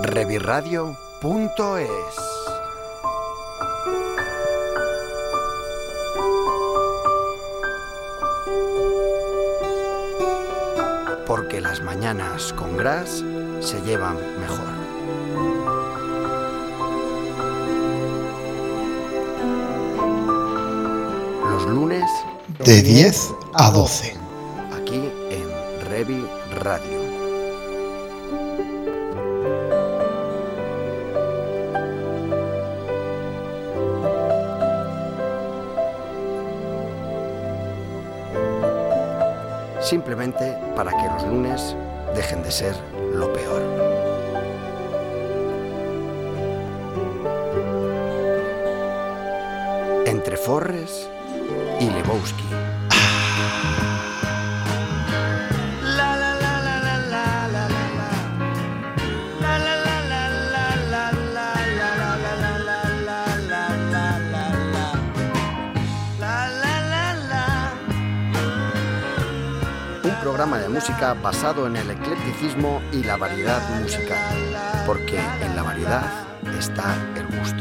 rebirradio.es. Porque las mañanas con Gras se llevan mejor. Los lunes de 10 a 12. Aquí en Revi Radio. Simplemente para que los lunes dejen de ser lo peor. Entre Forres y Lebowski. Programa de música basado en el eclecticismo y la variedad musical, porque en la variedad está el gusto.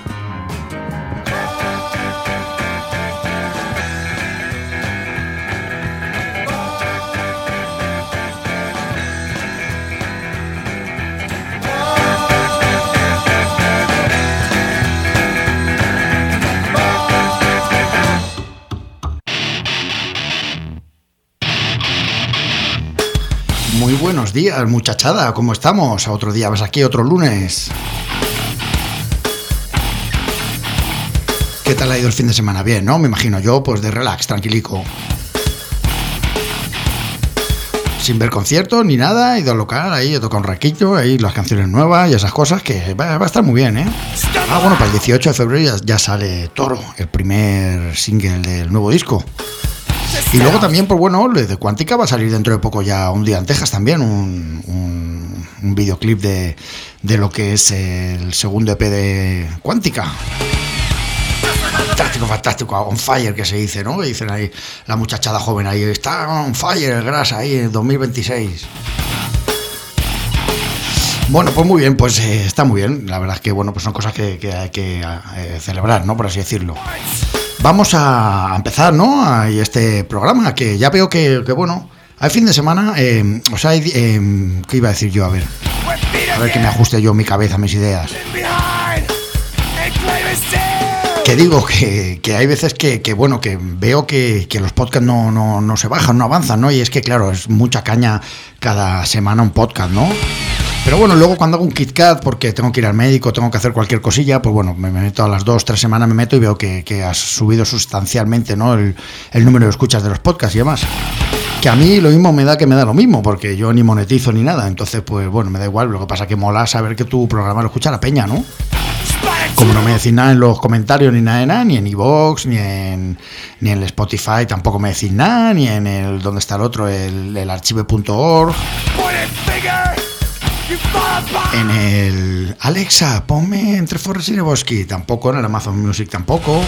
Muy buenos días, muchachada, ¿cómo estamos? Otro día vas aquí, otro lunes. ¿Qué tal ha ido el fin de semana? Bien, ¿no? Me imagino yo, pues de relax, tranquilico. Sin ver conciertos ni nada, he ido al local, ahí he tocado un raquillo, ahí las canciones nuevas y esas cosas que va a estar muy bien, ¿eh? Ah, bueno, para el 18 de febrero ya sale Toro, el primer single del nuevo disco. Y luego también, pues bueno, de Cuántica va a salir dentro de poco ya Un día en Texas también, un videoclip de lo que es el segundo EP de Cuántica. Fantástico, on fire que se dice, ¿no? Que dicen ahí la muchachada joven ahí, está on fire el Gras ahí en 2026. Bueno, pues muy bien, pues está muy bien. La verdad es que, bueno, pues son cosas que hay que celebrar, ¿no? Por así decirlo. Vamos a empezar, ¿no? A este programa, que ya veo que bueno, hay fin de semana, ¿qué iba a decir yo? A ver que me ajuste yo mi cabeza, mis ideas. Que digo que hay veces que bueno, que veo que los podcasts no se bajan, no avanzan, ¿no? Y es que, claro, es mucha caña cada semana un podcast, ¿no? Pero bueno, luego cuando hago un KitKat, porque tengo que ir al médico, tengo que hacer cualquier cosilla, pues bueno, me meto a las 2-3 semanas, me meto y veo que has subido sustancialmente, ¿no? El número de escuchas de los podcasts y demás. Que a mí lo mismo me da lo mismo, porque yo ni monetizo ni nada. Entonces, pues bueno, me da igual. Lo que pasa es que mola saber que tu programa lo escucha la peña, ¿no? Como no me decís nada en los comentarios ni nada, ni en iVoox, ni en el Spotify tampoco me decís nada, ni en el, ¿dónde está el otro? El archive.org. En el Alexa, ponme Entre Forres y Lebowski, tampoco, en el Amazon Music tampoco.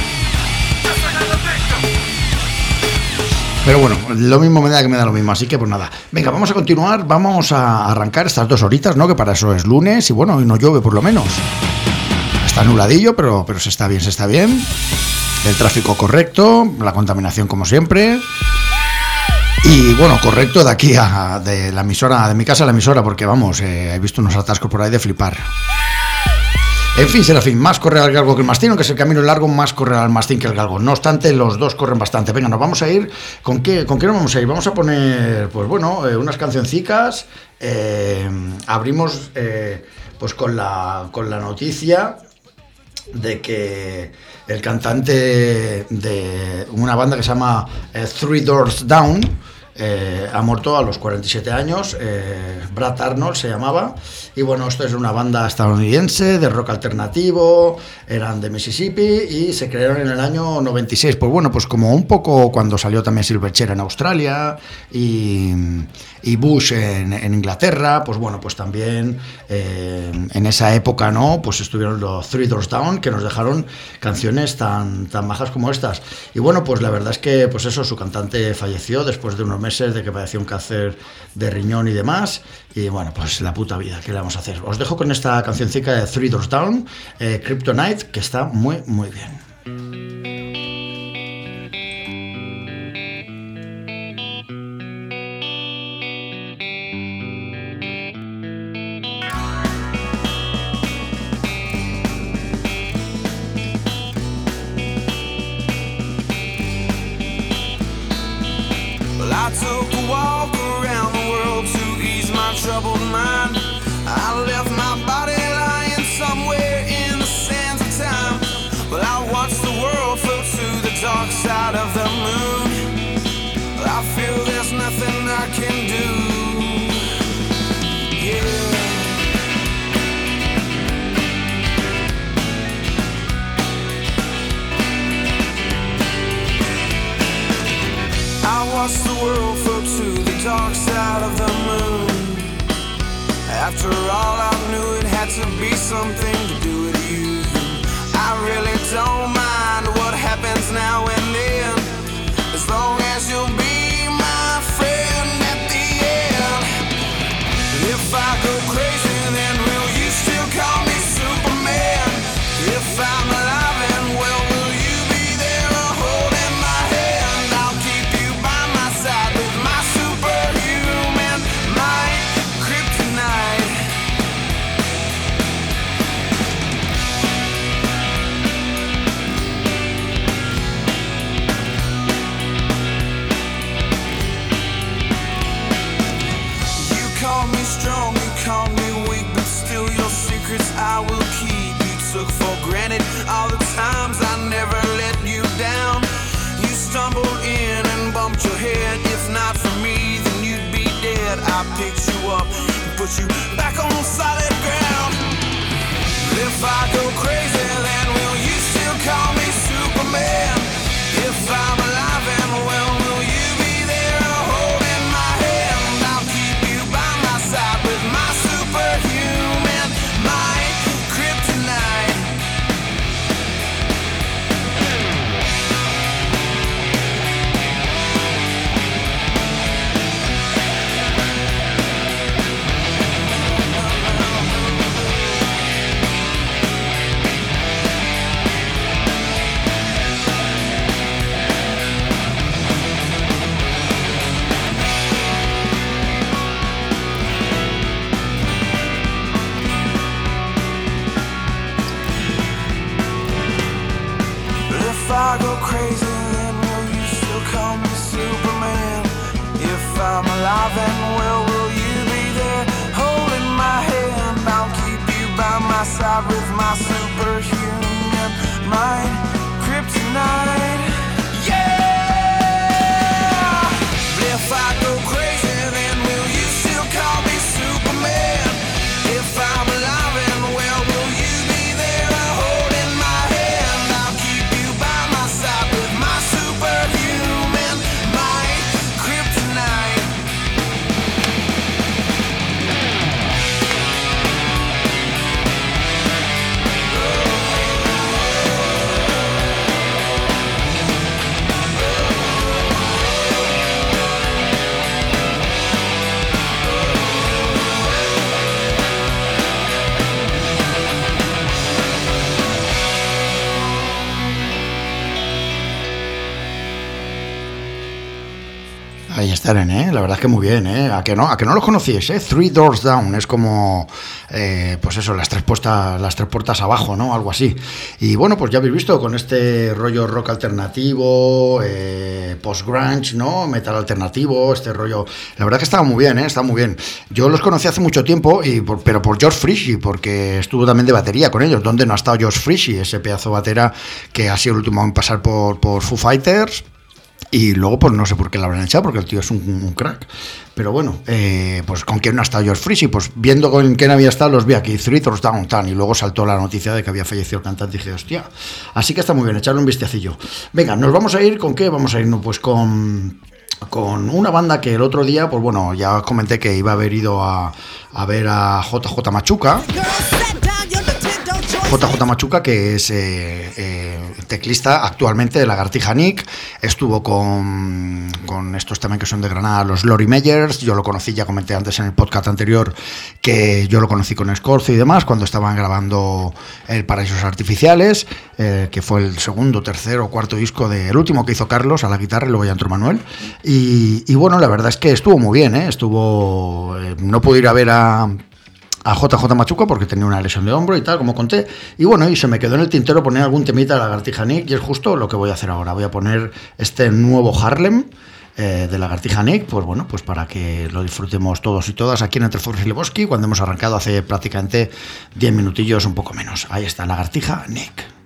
Pero bueno, lo mismo me da lo mismo, así que pues nada. Venga, vamos a continuar, vamos a arrancar estas 2 horitas, ¿no? Que para eso es lunes y bueno, hoy no llueve por lo menos. Está nubladillo, pero se está bien. El tráfico correcto, la contaminación como siempre. Y bueno, correcto de aquí de la emisora, de mi casa a la emisora, porque vamos, he visto unos atascos por ahí de flipar. En fin, Serafín, más corre al galgo que el mastín, aunque es el camino largo, más corre al mastín que el galgo. No obstante, los dos corren bastante. Venga, nos vamos a ir. ¿Con qué nos vamos a ir? Vamos a poner, pues bueno, unas cancioncicas. Abrimos pues con la noticia de que el cantante de una banda que se llama Three Doors Down ha muerto a los 47 años. Brad Arnold se llamaba. Y bueno, esto es una banda estadounidense de rock alternativo, eran de Mississippi y se crearon en el año 96. Pues bueno, pues como un poco cuando salió también Silverchair en Australia y Bush en Inglaterra, pues bueno, pues también en esa época, ¿no? Pues estuvieron los Three Doors Down, que nos dejaron canciones tan bajas como estas. Y bueno, pues la verdad es que, pues eso, su cantante falleció después de unos meses de que padeció un cáncer de riñón y demás. Y bueno, pues la puta vida, ¿qué le vamos a hacer? Os dejo con esta cancioncica de Three Doors Down, Kryptonite, que está muy, muy bien. I took a walk around the world to ease my troubled mind. I left my body lying somewhere in the sands of time. Well, I watched the world float to the dark side of the moon. I feel there's nothing I can do. Yeah. I watched the world float to the dark side of the moon. After all, I knew it had to be something to do with you. I really don't mind what happens now and then, as long as you'll be my friend at the end. And if I go crazy, then will you still call me Superman? If I'm alive and well, will you be there holding my hand? I'll keep you by my side with my superhuman might, kryptonite. You call me strong, you call me weak, but still your secrets I will keep. You took for granted all the times I never let you down. You stumbled in and bumped your head. If not for me, then you'd be dead. I picked you up and put you back on solid ground. If I go crazy, then will you still call me Superman? If I'm alive and well, will you be there holding my hand? I'll keep you by my side with my superhuman might, kryptonite. If I go crazy, then will you still call me Superman? If I'm alive and well, will you be there holding my hand? I'll keep you by my side with my superhuman mind, kryptonite. Yeah! But if I go crazy, then will you still call me Superman? If I'm alive and well, will you be there holding my hand? I'll keep you by my side with my superhuman might, kryptonite. Ahí estarán, la verdad es que muy bien, ¿A que no los conocíais, Three Doors Down, es como, pues eso, las tres puertas abajo, ¿no? Algo así. Y bueno, pues ya habéis visto con este rollo rock alternativo, post-grunge, ¿no? Metal alternativo, este rollo. La verdad que estaba muy bien, está muy bien. Yo los conocí hace mucho tiempo, pero por George Frischi, porque estuvo también de batería con ellos. ¿Dónde no ha estado George Frischi? Ese pedazo de batera que ha sido el último en pasar por Foo Fighters. Y luego, pues no sé por qué la habrán echado, porque el tío es un crack. Pero bueno, pues con quién no ha estado George Frischi, pues viendo con quién había estado, los vi aquí, Three Doors Down, y luego saltó la noticia de que había fallecido el cantante y dije, hostia. Así que está muy bien, echarle un vistacillo. Venga, nos vamos a ir, ¿con qué? Vamos a irnos pues con una banda que el otro día, pues bueno, ya os comenté que iba a haber ido a ver a JJ Machuca. JJ Machuca, que es teclista actualmente de Lagartija Nick. Estuvo con estos también que son de Granada, los Lori Meyers. Yo lo conocí, ya comenté antes en el podcast anterior que yo lo conocí con Scorzo y demás cuando estaban grabando el Paraísos Artificiales, que fue el segundo, tercero o cuarto disco del último que hizo Carlos a la guitarra y luego ya entró Manuel. Y bueno, la verdad es que estuvo muy bien, no pude ir a ver a JJ Machuca porque tenía una lesión de hombro y tal, como conté, y bueno, y se me quedó en el tintero poner algún temita de Lagartija Nick, y es justo lo que voy a hacer ahora. Voy a poner este nuevo Harlem de Lagartija Nick, pues bueno, pues para que lo disfrutemos todos y todas aquí en Entre Forros y Lebowski, cuando hemos arrancado hace prácticamente 10 minutillos, un poco menos. Ahí está, Lagartija Nick.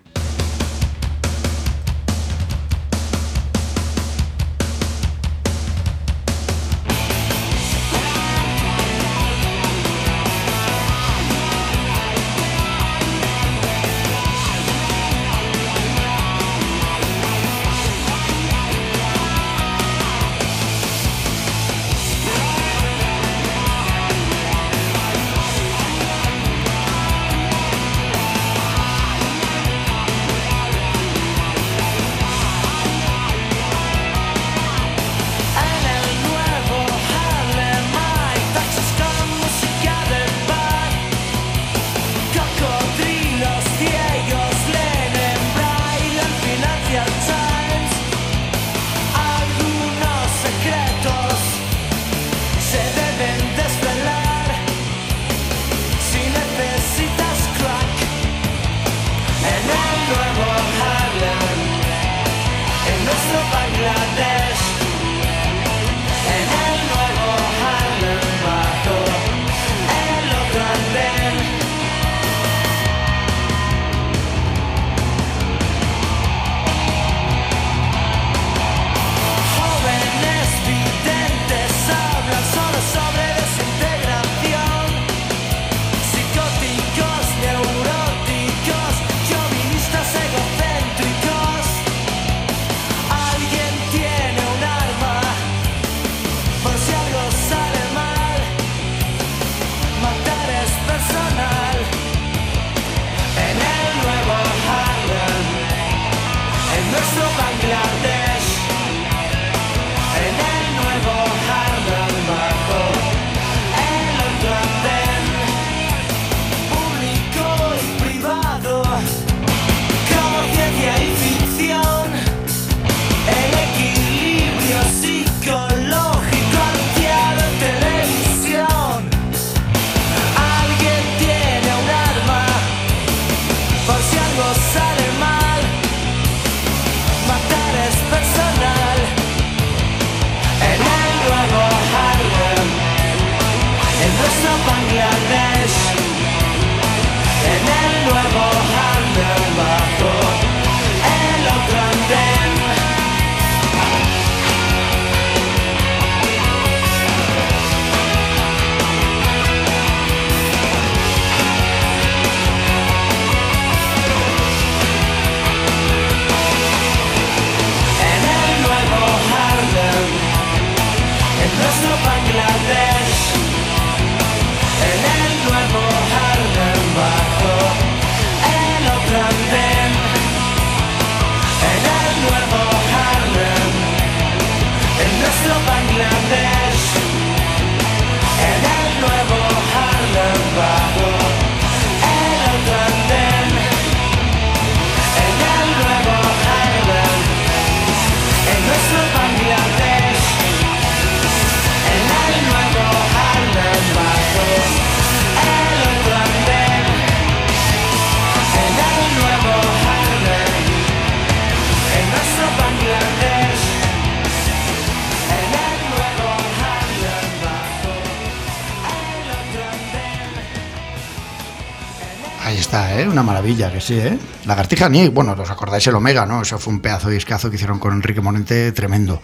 Una maravilla, que sí, ¿eh? Lagartija Nick, bueno, os acordáis el Omega, ¿no? Eso fue un pedazo de discazo que hicieron con Enrique Morente, tremendo.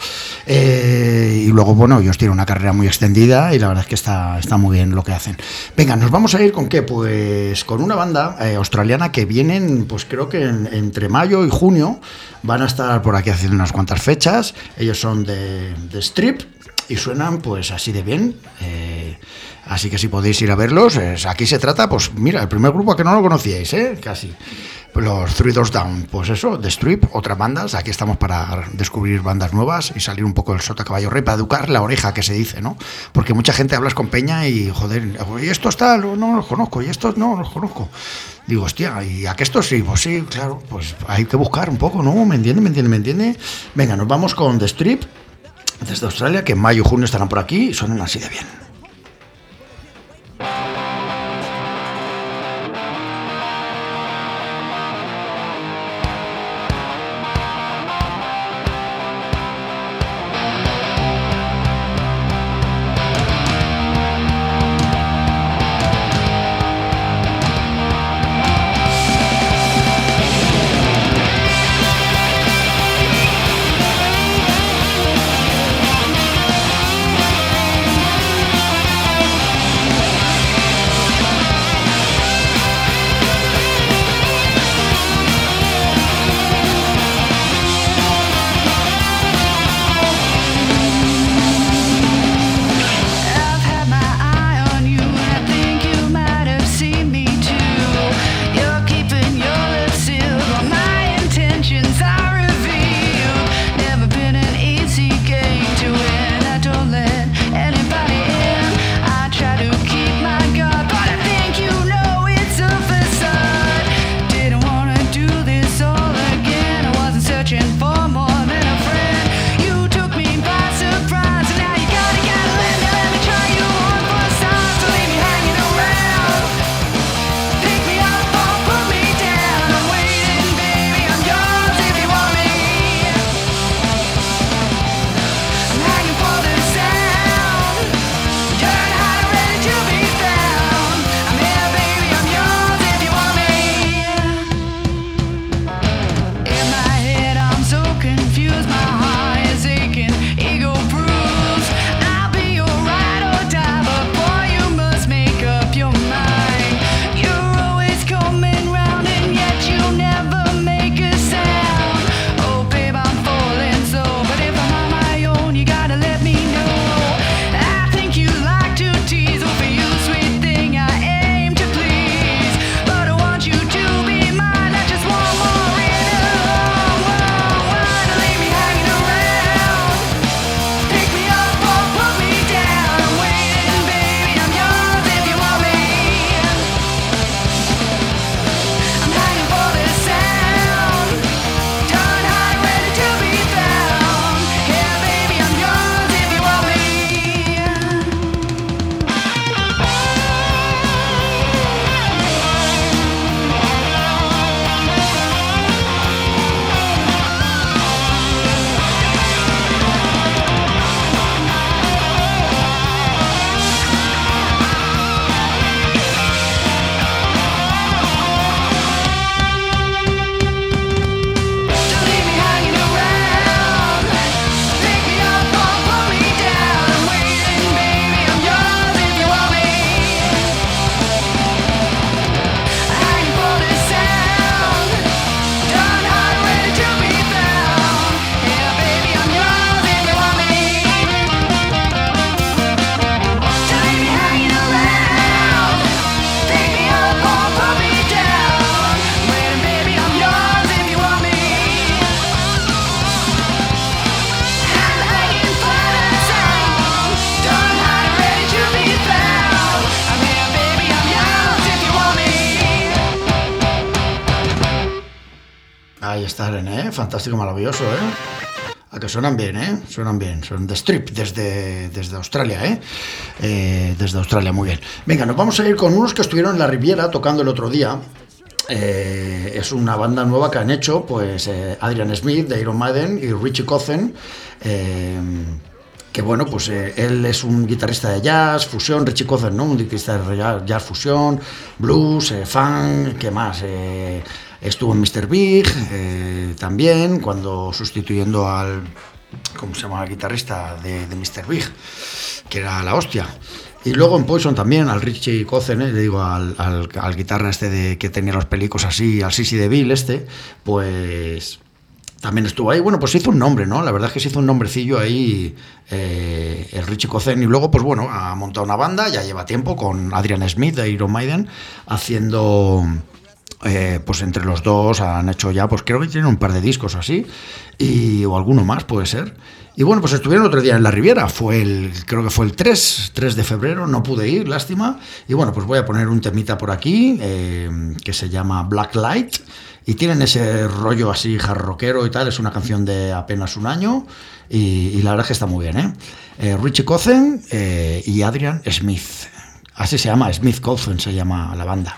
Y luego, bueno, ellos tienen una carrera muy extendida y la verdad es que está muy bien lo que hacen. Venga, nos vamos a ir con qué, pues con una banda australiana que vienen, pues creo que entre mayo y junio van a estar por aquí haciendo unas cuantas fechas. Ellos son de Strip y suenan pues así de bien. Así que si podéis ir a verlos, aquí se trata, pues mira, el primer grupo que no lo conocíais, casi. Los Three Doors Down, pues eso, The Strip, otras bandas. Aquí estamos para descubrir bandas nuevas y salir un poco del sota caballo rey, para educar la oreja, que se dice, ¿no? Porque mucha gente hablas con peña y, joder, ¿y estos tal? No los conozco, y estos no los conozco. Digo, hostia, ¿y a qué estos sí? Pues sí, claro, pues hay que buscar un poco, ¿no? ¿Me entiende? Venga, nos vamos con The Strip, desde Australia, que en mayo y junio estarán por aquí y suenan así de bien. Ahí está, René, fantástico, maravilloso, A que suenan bien, suenan bien. Son The Strip desde Australia, desde Australia, muy bien. Venga, nos vamos a ir con unos que estuvieron en la Riviera tocando el otro día. Es una banda nueva que han hecho, pues Adrian Smith de Iron Maiden y Richie Kotzen, que bueno, pues él es un guitarrista de jazz, fusión, Richie Kotzen, ¿no? Un guitarrista de jazz, fusión, blues, funk, ¿qué más? Estuvo en Mr. Big también, cuando sustituyendo al, ¿cómo se llama? El guitarrista de Mr. Big, que era la hostia. Y luego en Poison también, al Richie Kotzen, le digo, al guitarra que tenía los pelicos así, al Sissy DeVille pues también estuvo ahí. Bueno, pues se hizo un nombre, ¿no? La verdad es que se hizo un nombrecillo ahí el Richie Kotzen, y luego, pues bueno, ha montado una banda, ya lleva tiempo, con Adrian Smith de Iron Maiden, haciendo... pues entre los dos han hecho ya, pues creo que tienen un par de discos así, o alguno más puede ser. Y bueno, pues estuvieron otro día en la Riviera, creo que fue el 3 de febrero, no pude ir, lástima. Y bueno, pues voy a poner un temita por aquí, que se llama Black Light, y tienen ese rollo así jarroquero y tal, es una canción de apenas un año, y la verdad es que está muy bien, Richie Kotzen y Adrian Smith, así se llama, Smith Kotzen se llama la banda.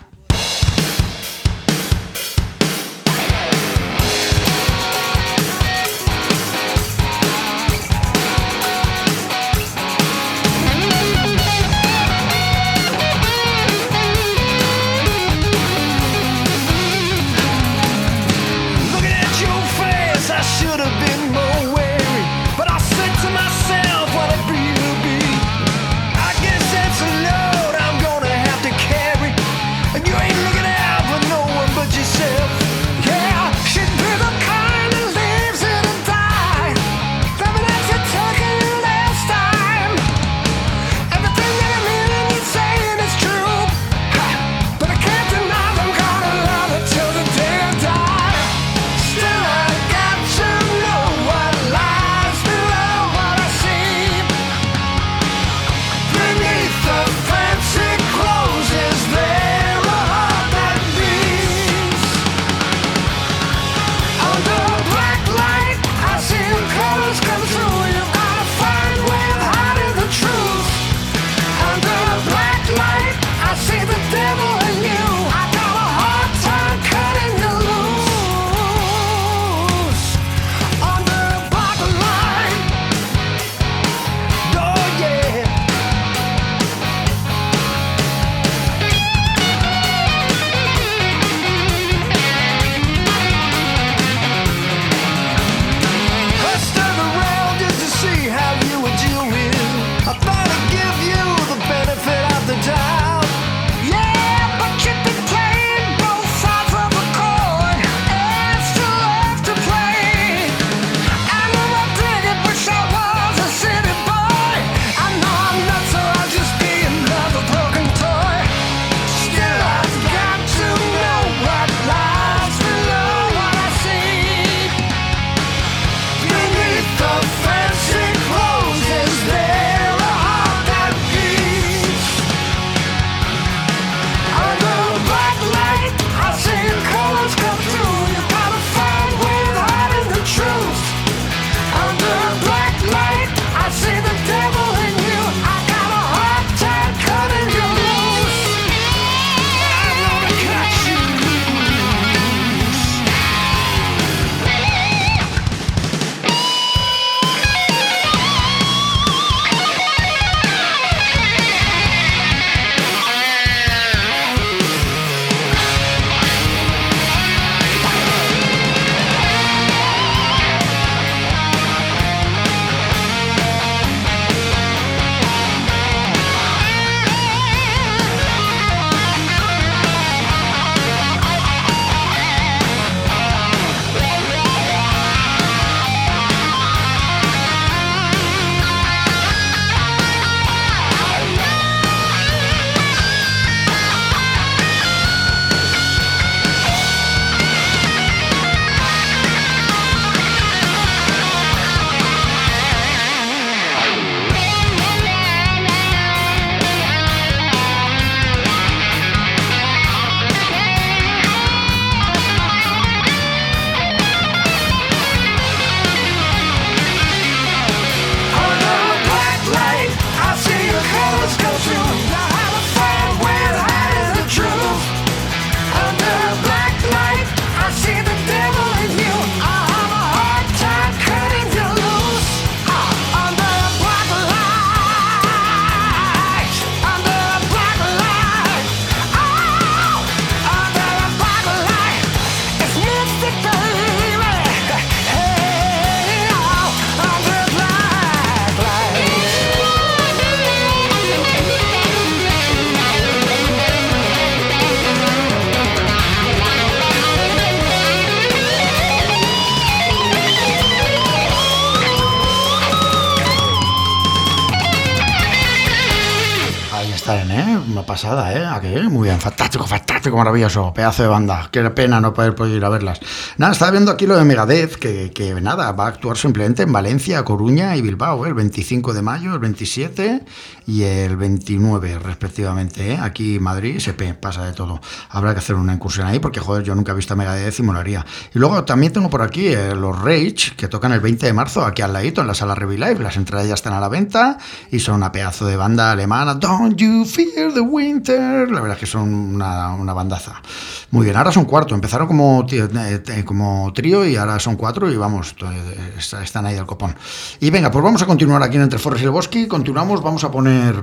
pasada, ¿eh? Aquí, muy bien, fantástico, maravilloso, pedazo de banda. Qué pena no poder ir a verlas. Nada, estaba viendo aquí lo de Megadeth, que nada, va a actuar simplemente en Valencia, Coruña y Bilbao, el 25 de mayo, el 27 y el 29, respectivamente, ¿eh? Aquí Madrid se pasa de todo. Habrá que hacer una incursión ahí, porque, joder, yo nunca he visto a Megadeth y molaría. Y luego también tengo por aquí los Rage, que tocan el 20 de marzo, aquí al ladito, en la sala Revilive. Las entradas ya están a la venta y son una pedazo de banda alemana. Don't you fear the winter. La verdad es que son una bandaza. Muy bien, ahora son cuarto. Empezaron como trío y ahora son cuatro y vamos, están ahí del copón. Y venga, pues vamos a continuar aquí en Entre Forres y el Bosque. Continuamos, vamos a poner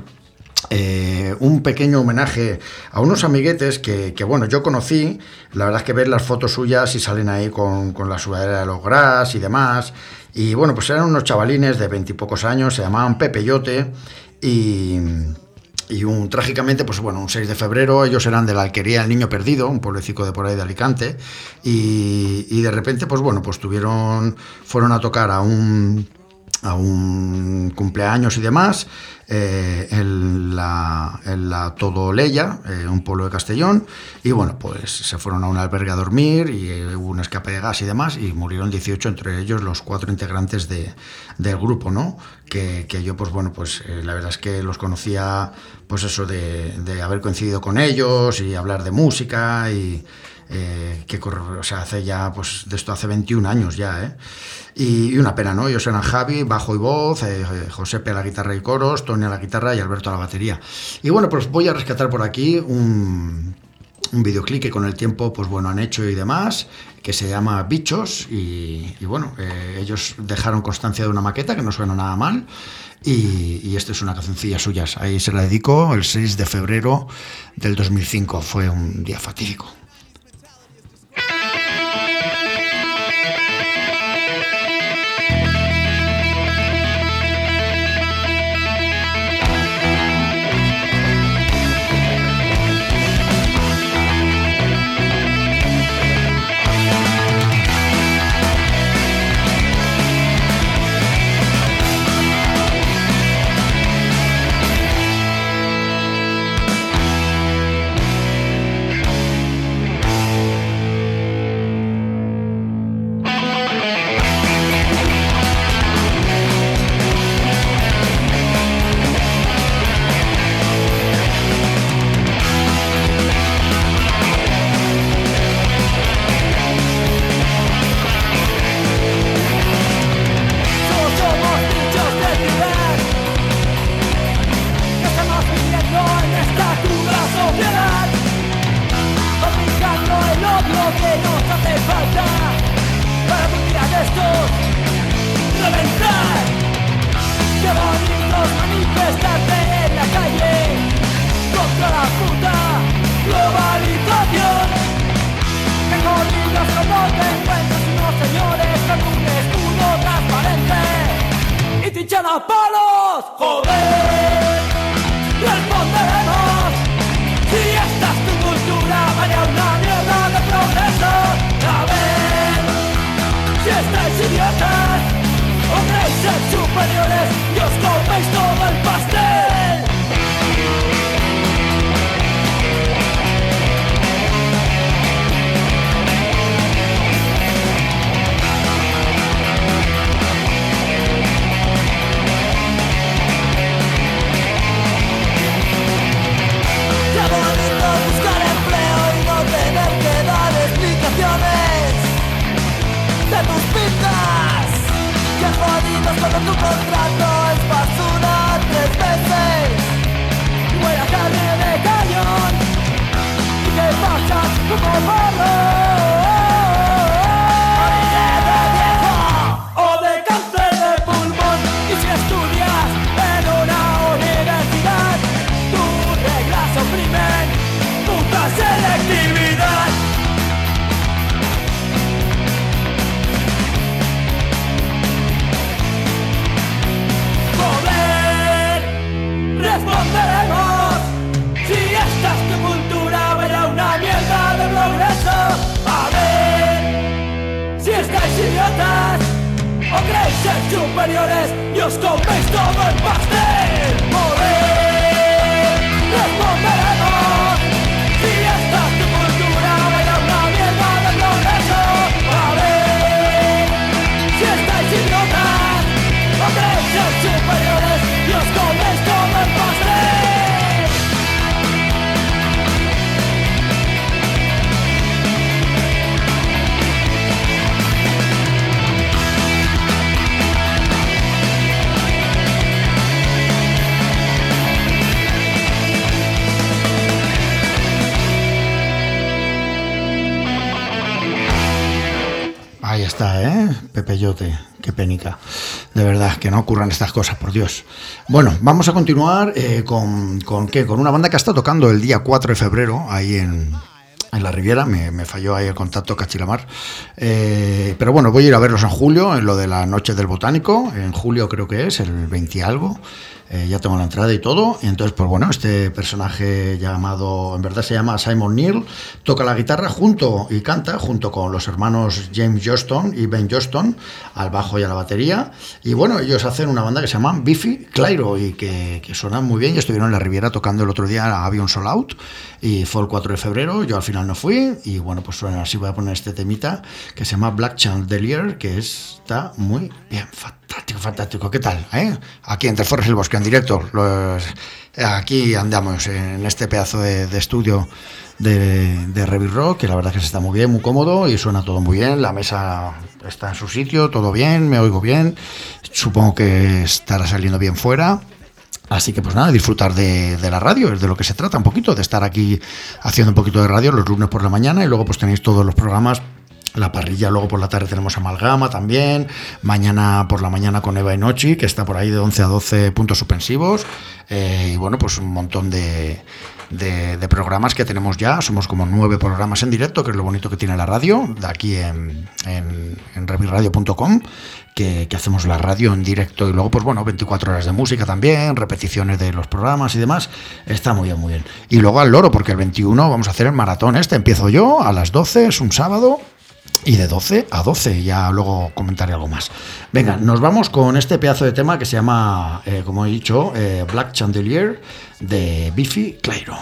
un pequeño homenaje a unos amiguetes que bueno, yo conocí. La verdad es que ver las fotos suyas y salen ahí con la sudadera de los Gras y demás. Y bueno, pues eran unos chavalines de 20 y pocos años, se llamaban Pepe Yote y trágicamente, pues bueno, un 6 de febrero ellos eran de la Alquería del Niño Perdido, un pueblecito de por ahí de Alicante, y de repente, pues bueno, pues fueron a tocar a un cumpleaños y demás en la Todoleya, un pueblo de Castellón, y bueno, pues se fueron a un albergue a dormir y hubo un escape de gas y demás y murieron 18, entre ellos los 4 integrantes del grupo, ¿no? Que yo, pues bueno, pues la verdad es que los conocía, pues eso de haber coincidido con ellos y hablar de música y o sea, hace ya, pues de esto hace 21 años ya, ¿eh? Y una pena, ¿no? Ellos eran Javi, bajo y voz, Josepe a la guitarra y coros, Tony a la guitarra y Alberto a la batería. Y bueno, pues voy a rescatar por aquí un videoclip que con el tiempo, pues bueno, han hecho y demás, que se llama Bichos, y bueno, ellos dejaron constancia de una maqueta que no suena nada mal, y esta es una cancioncilla suyas, ahí se la dedico, el 6 de febrero del 2005, fue un día fatídico. Superiores y os coméis todo el pastel. Morir, responderemos. está, Pepeyote, qué penica. De verdad, que no ocurran estas cosas, por Dios. Bueno, vamos a continuar con una banda que está tocando el día 4 de febrero, ahí en la Riviera. Me falló ahí el contacto, Cachilamar. Pero bueno, voy a ir a verlos en julio, en lo de la Noche del Botánico. En julio creo que es, el 20 y algo. Ya tengo la entrada y todo. Y entonces, pues bueno, este personaje llamado, en verdad se llama Simon Neil, toca la guitarra y canta junto con los hermanos James Johnston y Ben Johnston al bajo y a la batería. Y bueno, ellos hacen una banda que se llama Biffy Clyro y que suenan muy bien. Y estuvieron en la Riviera tocando el otro día a Avion Soul Out y fue el 4 de febrero. Yo al final no fui y bueno, pues así voy a poner este temita que se llama Black Chandelier, que está muy bien, fantástico. ¿Qué tal? Aquí entre Forres y el Bosque en directo. Aquí andamos en este pedazo de estudio de Revi Rock, que la verdad es que se está muy bien, muy cómodo y suena todo muy bien. La mesa está en su sitio, todo bien, me oigo bien. Supongo que estará saliendo bien fuera. Así que pues nada, disfrutar de la radio, es de lo que se trata un poquito, de estar aquí haciendo un poquito de radio los lunes por la mañana y luego pues tenéis todos los programas. La parrilla, luego por la tarde tenemos Amalgama también, mañana por la mañana con Eva y Nochi, que está por ahí de 11 a 12 puntos suspensivos, y bueno, pues un montón de programas que tenemos ya. Somos como 9 programas en directo, que es lo bonito que tiene la radio, de aquí en reviradio.com, que hacemos la radio en directo y luego pues bueno, 24 horas de música también, repeticiones de los programas y demás. Está muy bien, muy bien. Y luego al loro, porque el 21 vamos a hacer el maratón empiezo yo a las 12, es un sábado. Y de 12 a 12, ya luego comentaré algo más. Venga, nos vamos con este pedazo de tema que se llama, como he dicho, Black Chandelier, de Biffy Clyro.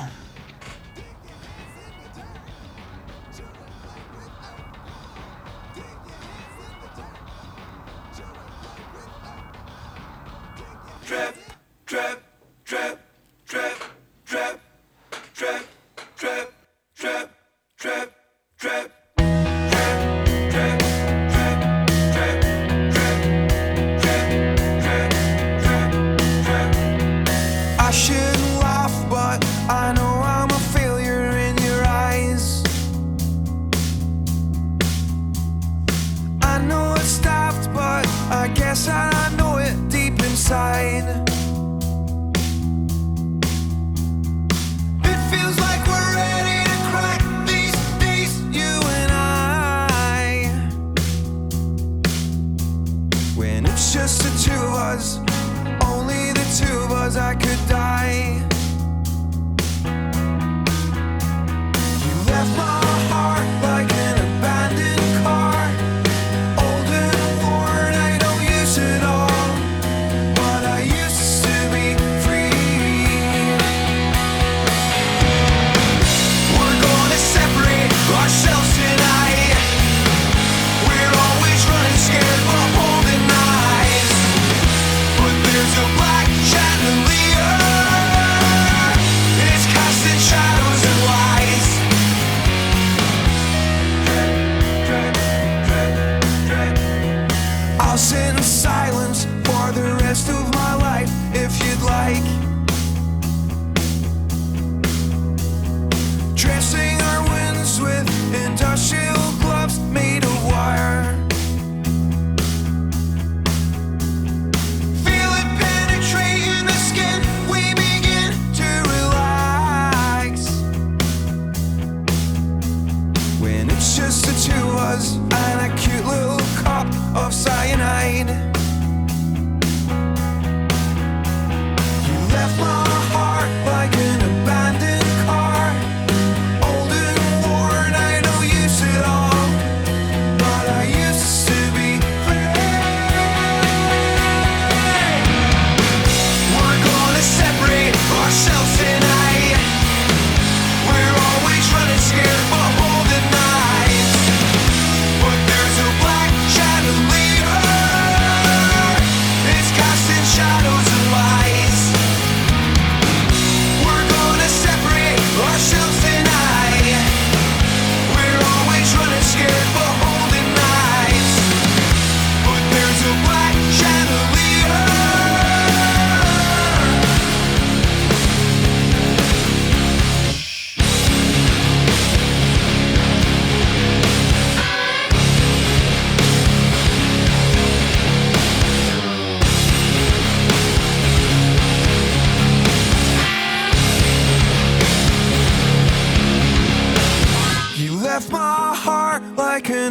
But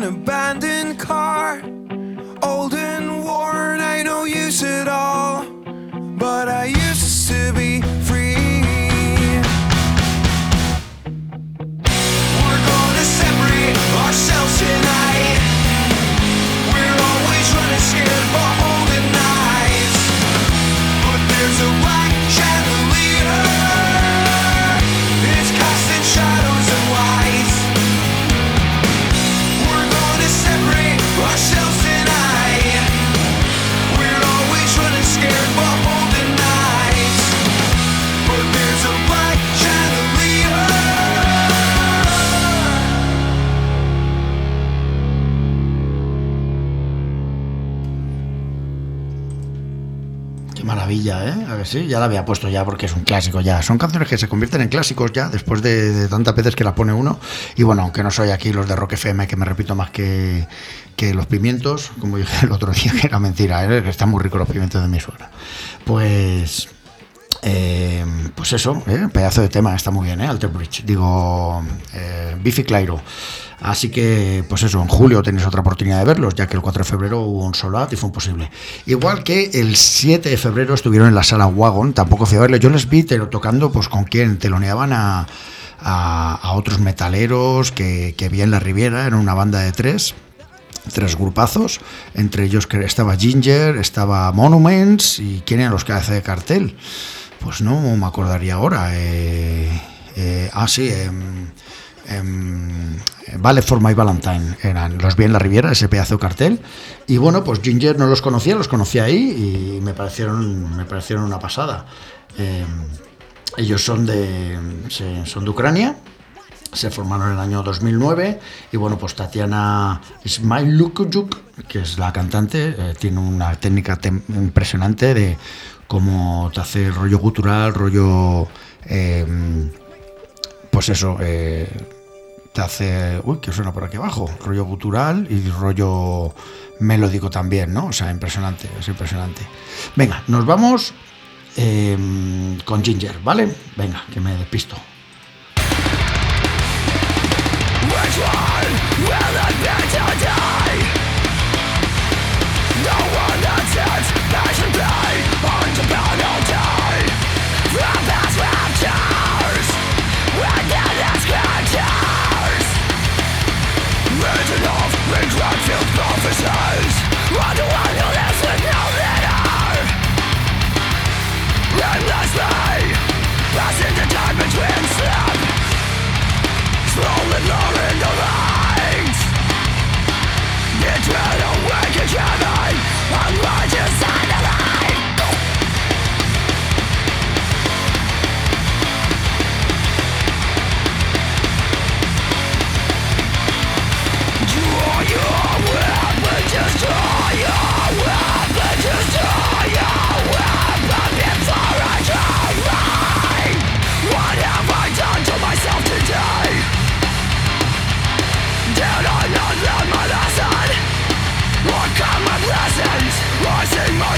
an abandoned car, old and worn, ain't no use at all. But I used to be free. We're gonna separate ourselves tonight. We're always running scared for holding knives. But there's a black chandelier, it's casting shadows and lights. We're gonna separate ourselves tonight. We're always running scared for holding knives. But there's a black chandelier. Qué maravilla, ¿eh? A ver, sí, ya la había puesto ya porque es un clásico ya. Son canciones que se convierten en clásicos ya después de tantas veces que la pone uno. Y bueno, aunque no soy aquí los de Rock FM, que me repito más que los pimientos, como dije el otro día, que era mentira, ¿eh? Que están muy ricos los pimientos de mi suegra. Pues eso, pedazo de tema, está muy bien, Alter Bridge, digo, Biffy Clyro. Así que, pues eso, en julio tenéis otra oportunidad de verlos, ya que el 4 de febrero hubo un sold out y fue imposible. Igual que el 7 de febrero estuvieron en la sala Wagon, tampoco fui a verles. Yo les vi tocando, pues con quien teloneaban a otros metaleros que vi en la Riviera, era una banda de tres grupazos, entre ellos que estaba Ginger, estaba Monuments, y ¿quién eran los que hace de cartel? Pues no me acordaría ahora. Vale for My Valentine los vi en la Riviera, ese pedazo de cartel. Y bueno, pues Ginger no los conocía ahí y me parecieron una pasada. Ellos son de Ucrania, se formaron en el año 2009 y bueno, pues Tatiana Smailukyuk, que es la cantante, tiene una técnica impresionante de cómo te hace rollo gutural, rollo pues eso, te hace, ¿qué suena por aquí abajo? Rollo gutural y rollo melódico también, ¿no? O sea, impresionante, es impresionante. Venga, nos vamos con Ginger, ¿vale? Venga, que me despisto. I see my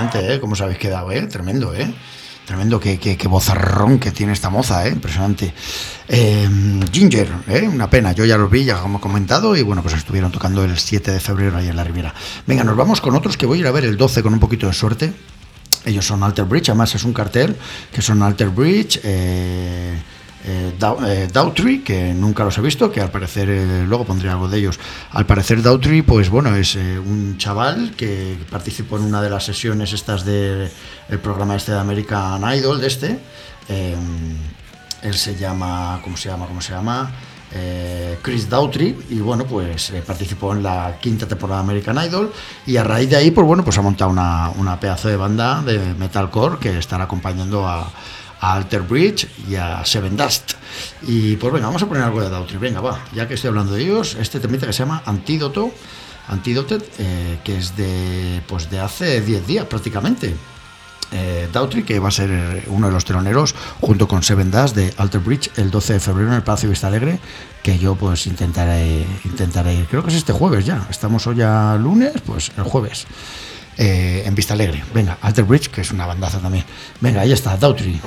impresionante, ¿eh? Cómo os habéis quedado, ¿eh? Tremendo, ¿eh? Tremendo, qué vozarrón que tiene esta moza, impresionante. Ginger, una pena, yo ya los vi, ya como he comentado, y bueno, pues estuvieron tocando el 7 de febrero ahí en la Riviera. Venga, nos vamos con otros que voy a ir a ver el 12 con un poquito de suerte. Ellos son Alter Bridge, además es un cartel que son Alter Bridge, Daughtry, que nunca los he visto, que al parecer, luego pondré algo de ellos. Al parecer Daughtry, pues bueno, es un chaval que participó en una de las sesiones estas del programa este de American Idol, de este. Él se llama, ¿cómo se llama? Chris Daughtry, y bueno, pues participó en la 5ª temporada de American Idol, y a raíz de ahí, pues bueno, pues ha montado una pedazo de banda de metalcore que estará acompañando a Alter Bridge y a Seven Dust. Y pues venga, vamos a poner algo de Daughtry. Venga, va, ya que estoy hablando de ellos, este temita que se llama Antidoted, que es de hace 10 días prácticamente. Daughtry, que va a ser uno de los teloneros junto con Seven Dust de Alter Bridge el 12 de febrero en el Palacio Vista Alegre, que yo pues intentaré ir, creo que es este jueves ya, estamos hoy a lunes, pues el jueves en Vista Alegre. Venga, Alter Bridge, que es una bandaza también. Venga, ahí está, Daughtry.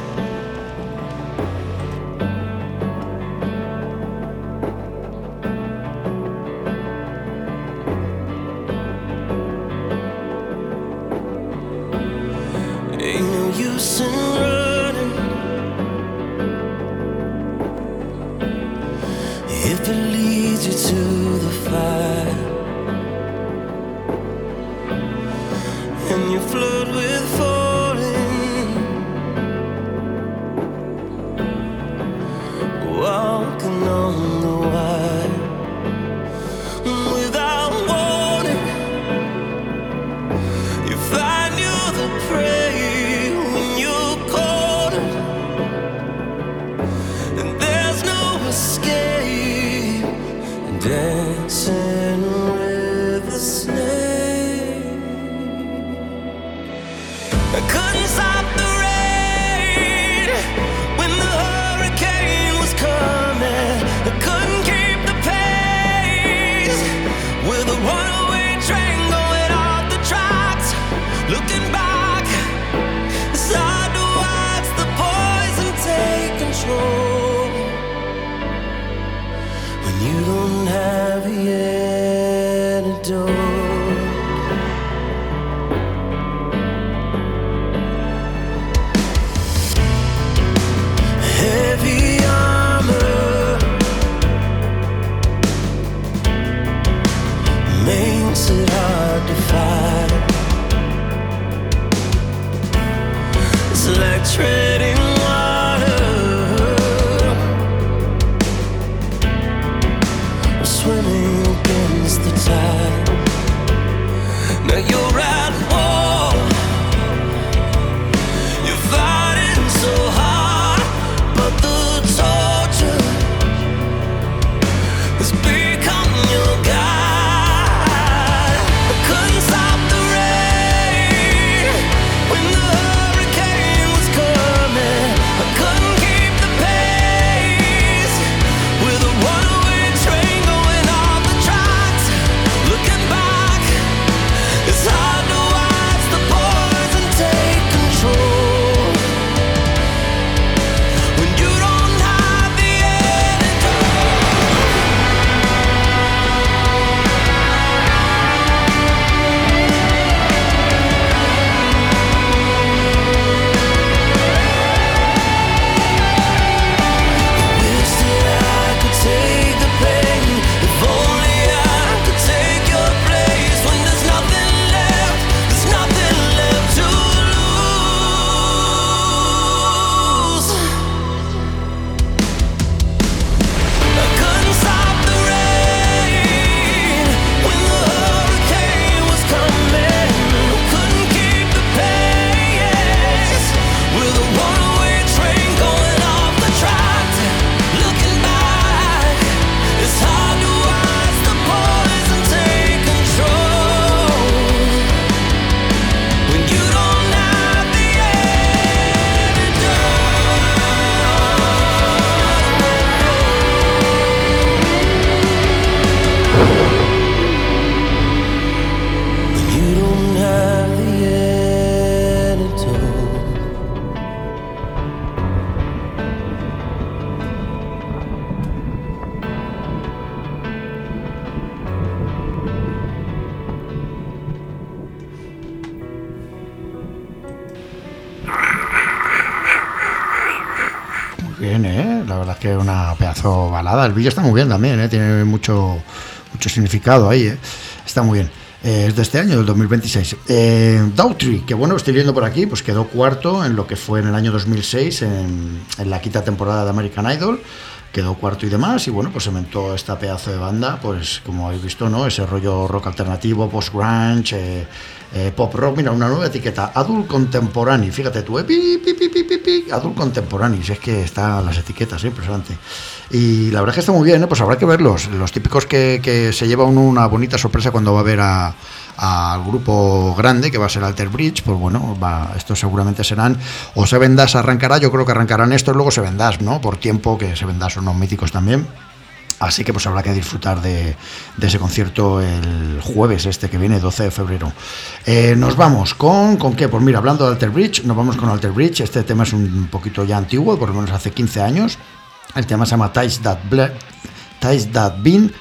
bien, la verdad es que es una pedazo balada. El vídeo está muy bien también, tiene mucho significado ahí, está muy bien. Es de este año, del 2026. Daughtry, que bueno, estoy viendo por aquí, pues quedó cuarto en lo que fue en el año 2006 en la quinta temporada de American Idol. Quedó cuarto y demás, y bueno, pues se inventó esta pedazo de banda, pues como habéis visto, ¿no? Ese rollo rock alternativo, post-grunge, pop rock, mira, una nueva etiqueta, Adult Contemporary, fíjate tú, Adult Contemporary, si es que están las etiquetas, impresionante. Y la verdad es que está muy bien, pues habrá que verlos, los típicos que se lleva una bonita sorpresa cuando va a ver al grupo grande, que va a ser Alter Bridge, pues bueno, estos seguramente serán, o Seven Dash arrancará, yo creo que arrancarán estos, luego Seven Dash, ¿no? Por tiempo, que Seven Dash son unos míticos también. Así que pues habrá que disfrutar de ese concierto el jueves que viene, 12 de febrero. Nos vamos ¿con qué? Pues mira, hablando de Alter Bridge, nos vamos con Alter Bridge. Este tema es un poquito ya antiguo, por lo menos hace 15 años. El tema se llama Ties That Been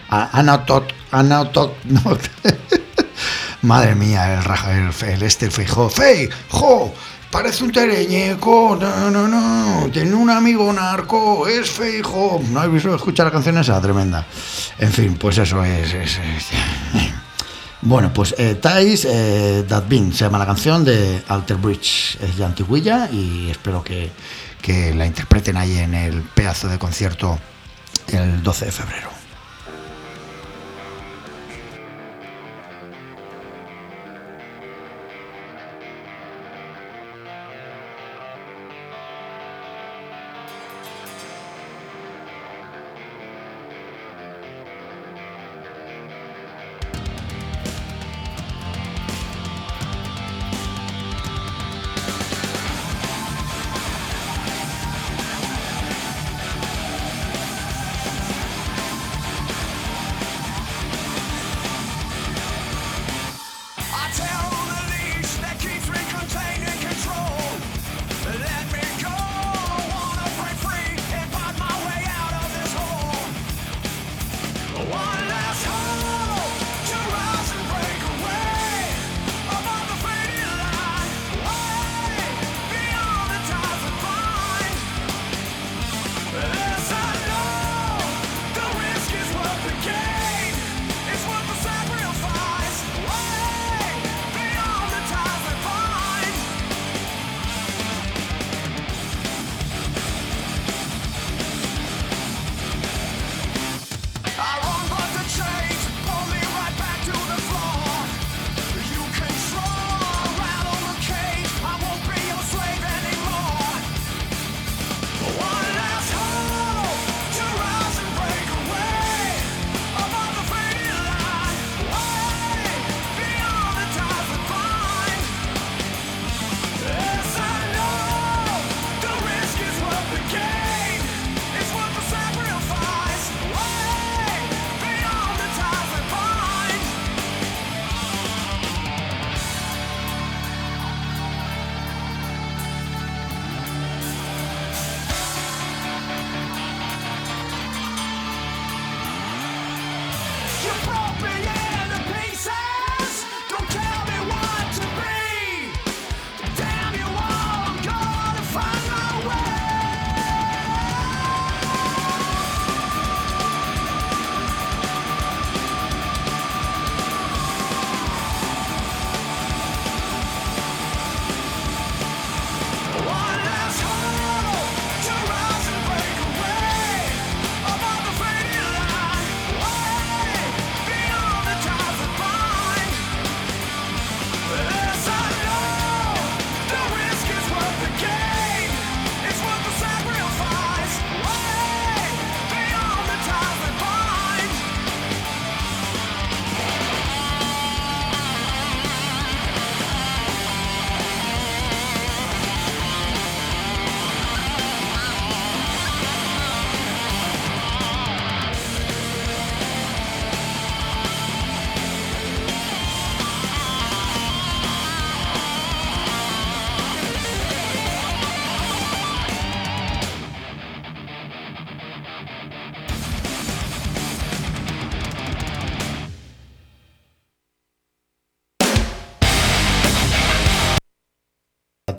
Madre mía, el Feijó. ¡Feijo! Parece un tereñeco, no, tiene un amigo narco, es Feijo. ¿No habéis visto escuchar la canción esa? Tremenda. En fin, pues eso es. Bueno, pues Ties That Been se llama la canción de Alter Bridge. Es de antiguilla y espero que la interpreten ahí en el pedazo de concierto el 12 de febrero.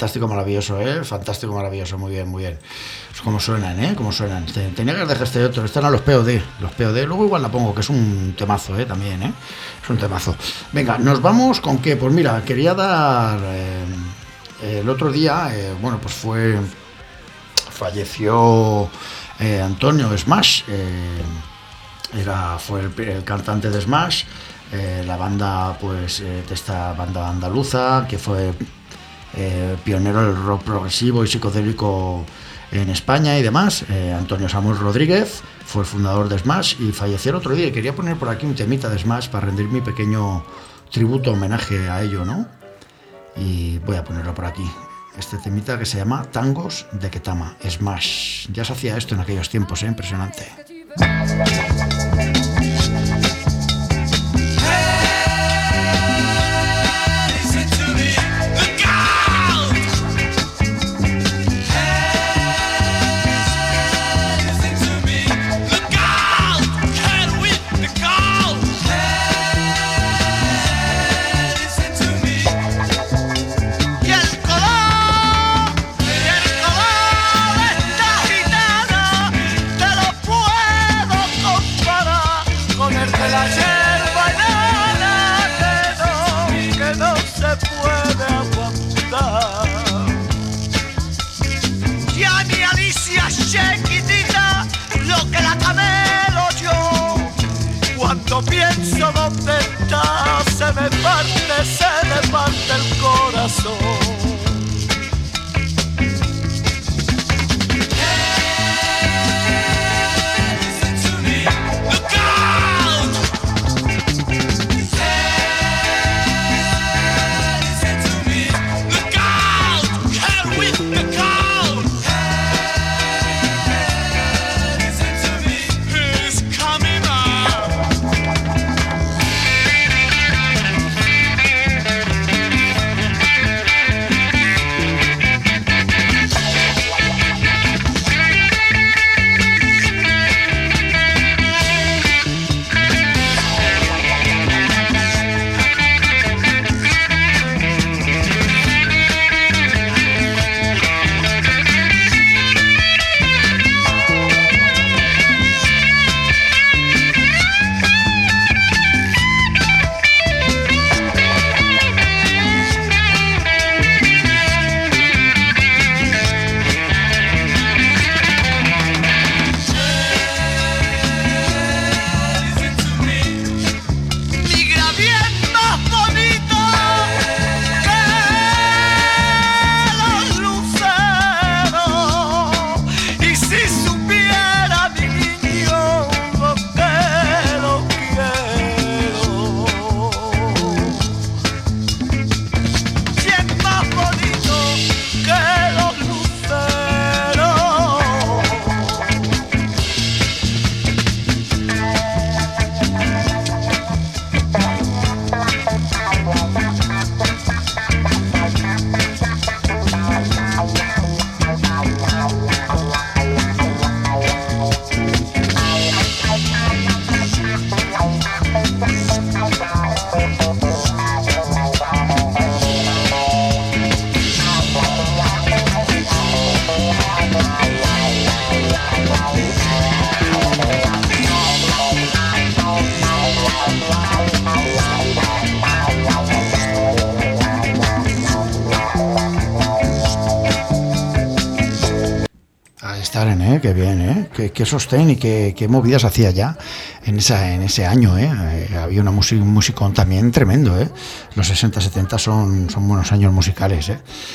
fantástico, maravilloso, fantástico, maravilloso, muy bien, muy bien. Es como suenan, como suenan. Tenía que dejar este otro, están a los POD, luego igual la pongo, que es un temazo, también, es un temazo. Venga, nos vamos con qué, pues mira, quería dar, el otro día, bueno, pues falleció Antonio Smash, fue el cantante de Smash, la banda, pues, de esta banda andaluza, que fue pionero del rock progresivo y psicodélico en España y demás. Antonio Samuel Rodríguez fue el fundador de Smash y falleció el otro día, y quería poner por aquí un temita de Smash para rendir mi pequeño tributo, homenaje a ello, ¿no? Y voy a ponerlo por aquí, este temita que se llama Tangos de Ketama, Smash. Ya se hacía esto en aquellos tiempos, impresionante. Pienso dónde está, se me parte el corazón. Qué bien, qué sostén y qué movidas hacía ya en ese año, había un musicón también tremendo, Los 60-70 son buenos años musicales,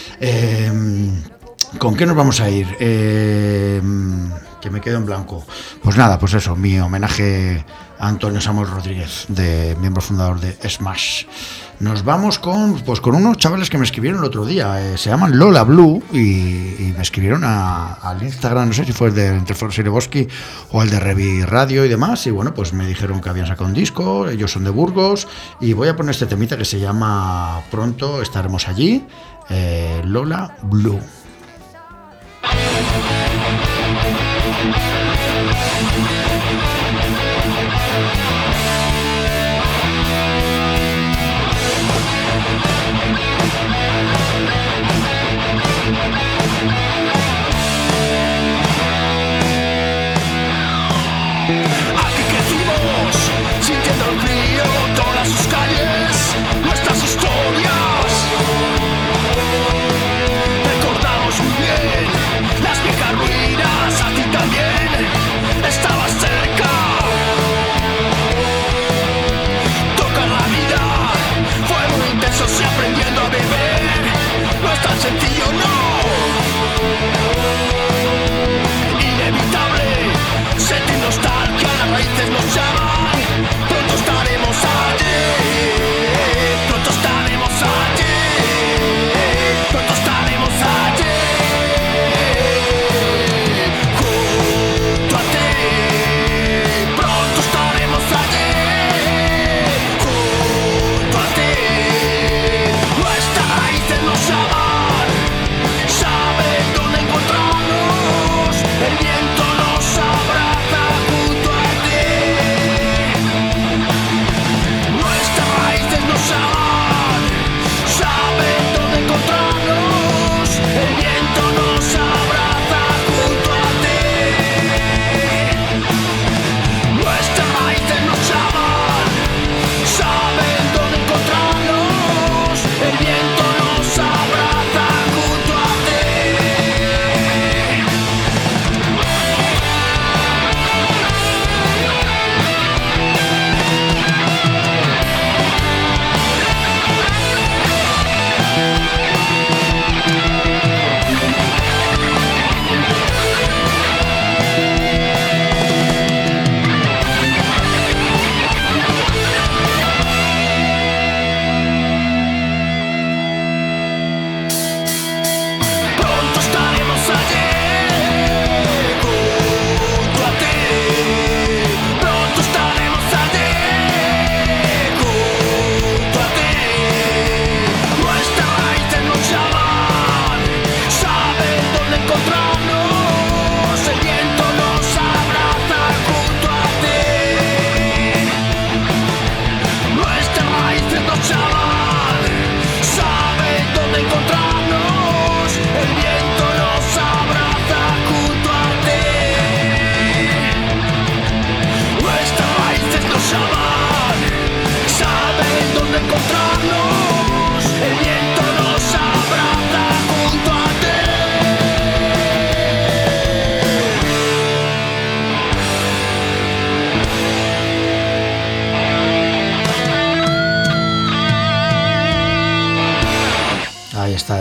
¿Con qué nos vamos a ir? Que me quedo en blanco. Pues nada, pues eso, mi homenaje a Antonio Samuel Rodríguez, miembro fundador de Smash. Nos vamos con unos chavales que me escribieron el otro día, se llaman Lola Blue y me escribieron al Instagram, no sé si fue el de Entre Sireboski o el de Revi Radio y demás, y bueno, pues me dijeron que habían sacado un disco, ellos son de Burgos, y voy a poner este temita que se llama Pronto estaremos allí, Lola Blue.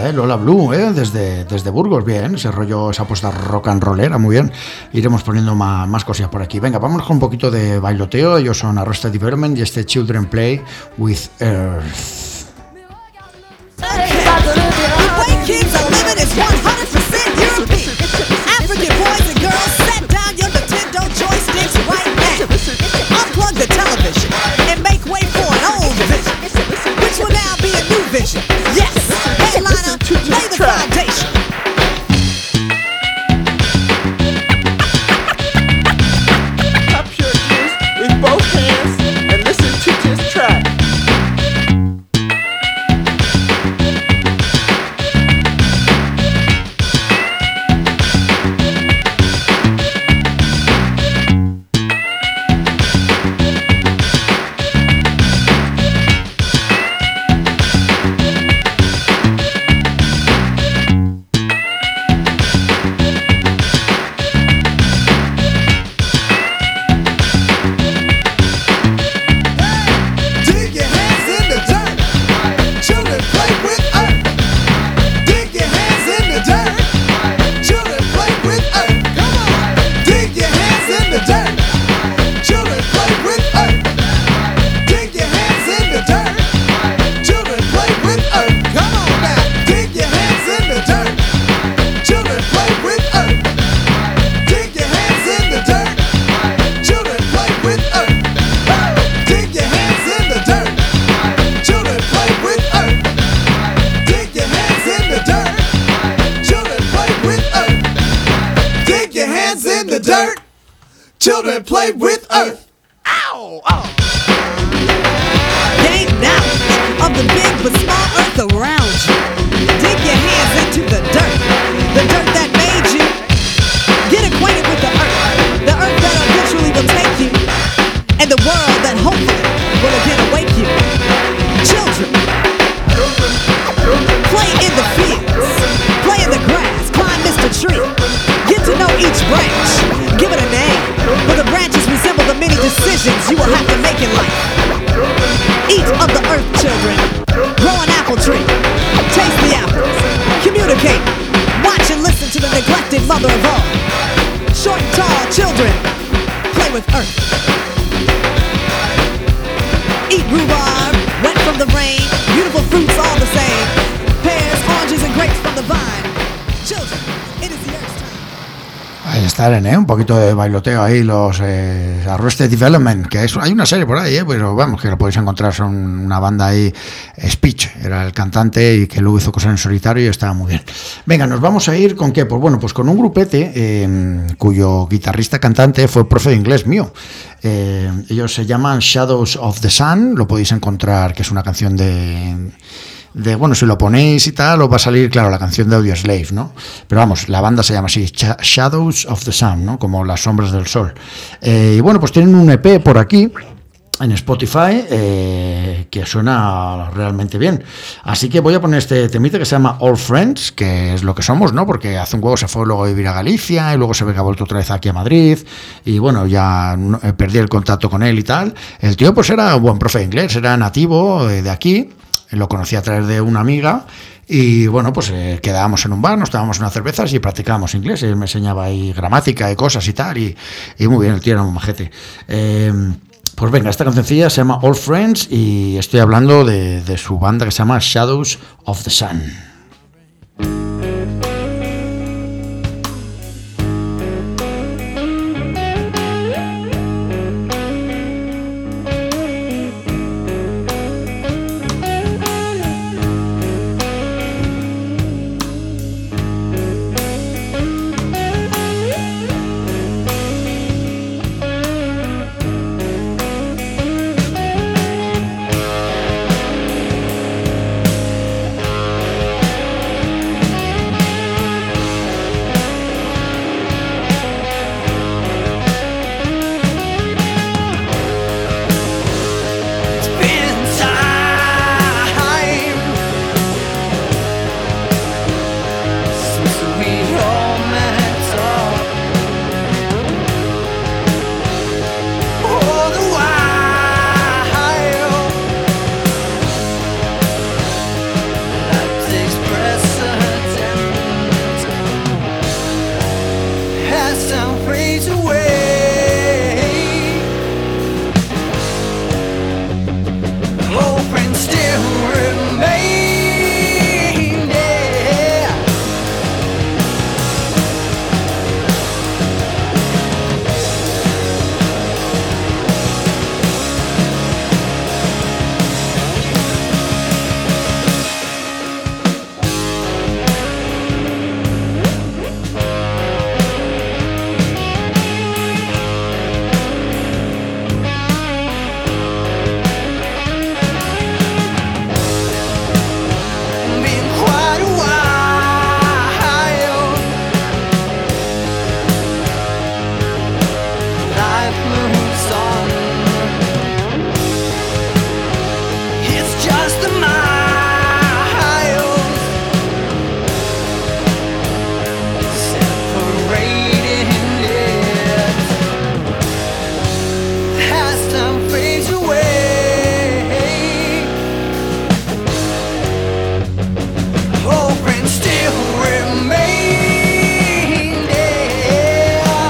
Lola Blue, desde Burgos, bien, ese rollo, esa apuesta rock and rollera, muy bien. Iremos poniendo más cosillas por aquí. Venga, vamos con un poquito de bailoteo. Ellos son Arrested Development y este Children Play with Earth. Unplug the television and make way for an old vision, which will now be a new vision. Yes, headliner, lay the foundation. Clap your ears with both hands and listen to this track. Children play with earth. Ow! Oh. Gain knowledge of the big but small earth around you. Dig your hands into the dirt that made you. Get acquainted with the earth that eventually will take you, and the world that hopefully will again awake you. Children, play in the fields, play in the grass, climb Mr. Tree. Get to know each branch, give it a name, for the branches resemble the many decisions you will have to make in life. Eat of the earth, children, grow an apple tree, taste the apples, communicate, watch and listen to the neglected mother of all. Short and tall children, play with earth. Eat rhubarb, wet from the rain, beautiful fruits all the same, pears, oranges and grapes from the vine. Children, it is the earth's time. Ahí están, un poquito de bailoteo ahí, los Arrested Development, que hay una serie por ahí, pero vamos, que lo podéis encontrar, son una banda ahí, Speech, era el cantante y que luego hizo cosas en solitario y estaba muy bien. Venga, nos vamos a ir con qué, pues bueno, pues con un grupete cuyo guitarrista cantante fue profe de inglés mío. Ellos se llaman Shadows of the Sun, lo podéis encontrar, que es una canción de bueno, si lo ponéis y tal, os va a salir, claro, la canción de Audioslave, ¿no? Pero vamos, la banda se llama así, Shadows of the Sun, ¿no? Como las sombras del sol. Y bueno, pues tienen un EP por aquí, en Spotify, que suena realmente bien. Así que voy a poner este temita que se llama All Friends, que es lo que somos, ¿no? Porque hace un huevo se fue luego a vivir a Galicia y luego se ve que ha vuelto otra vez aquí a Madrid y bueno, ya perdí el contacto con él y tal. El tío pues era un buen profe de inglés, era nativo de aquí. Lo conocí a través de una amiga y bueno, pues quedábamos en un bar, nos tomábamos unas cervezas y practicábamos inglés. Él me enseñaba ahí gramática y cosas y tal y muy bien, el tío era un majete. Pues venga, esta cancioncilla se llama All Friends y estoy hablando de su banda que se llama Shadows of the Sun. as time fades away. Hope and still remain, yeah. Been quite a while. Life moves on. It's just the miles separating it. As time fades away. Hope and still remain, yeah.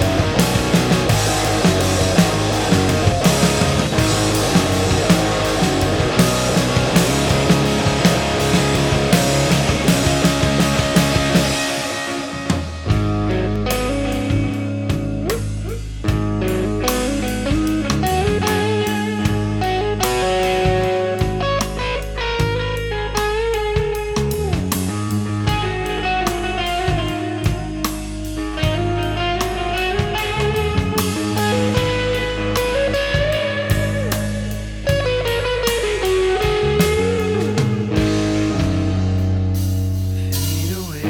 Fade away.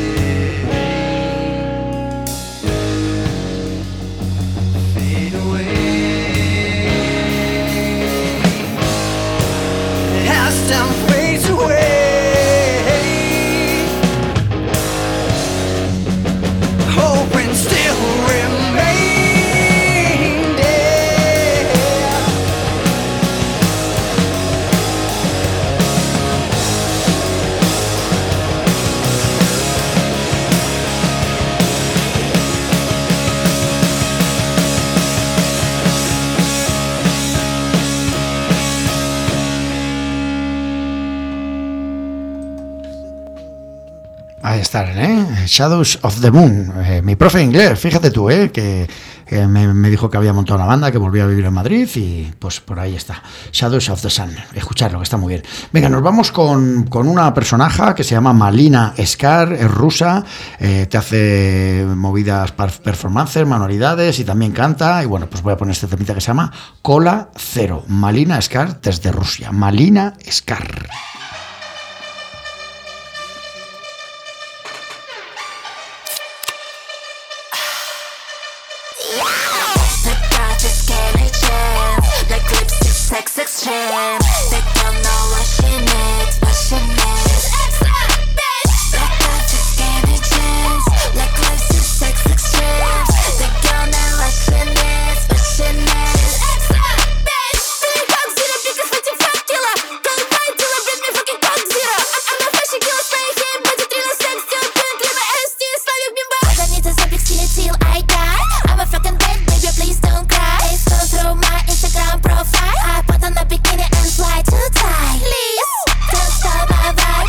Fade away. As time fades away. Hope and still remain, yeah. Ahí están, Shadows of the Moon. Mi profe de inglés, fíjate tú, que me dijo que había montado una banda, que volvía a vivir en Madrid y pues por ahí está. Shadows of the Sun. Escucharlo, que está muy bien. Venga, nos vamos con una personaje que se llama Malina Skar, es rusa, te hace movidas performances, manualidades y también canta. Y bueno, pues voy a poner este temita que se llama Cola Cero. Malina Skar desde Rusia. Malina Skar. Sex exchange. They don't know what she needs, what she needs. Extra bitch. Like life is skinny jeans. Like life's a sex exchange. They don't know what she needs, what she needs. Extra bitch. Feeling coke zero because fighting fuck killer. Cold fight till I bring me fucking coke zero. I'm a fashion killer, spray him, body thriller, sex till pink, lima ST, Slavic bimbo. I need to stop skinny till I die. I'm a fucking dead baby, please don't cry. Scroll through my Instagram profile. I put on a bikini and fly to Thai. Please, don't stop my vibe.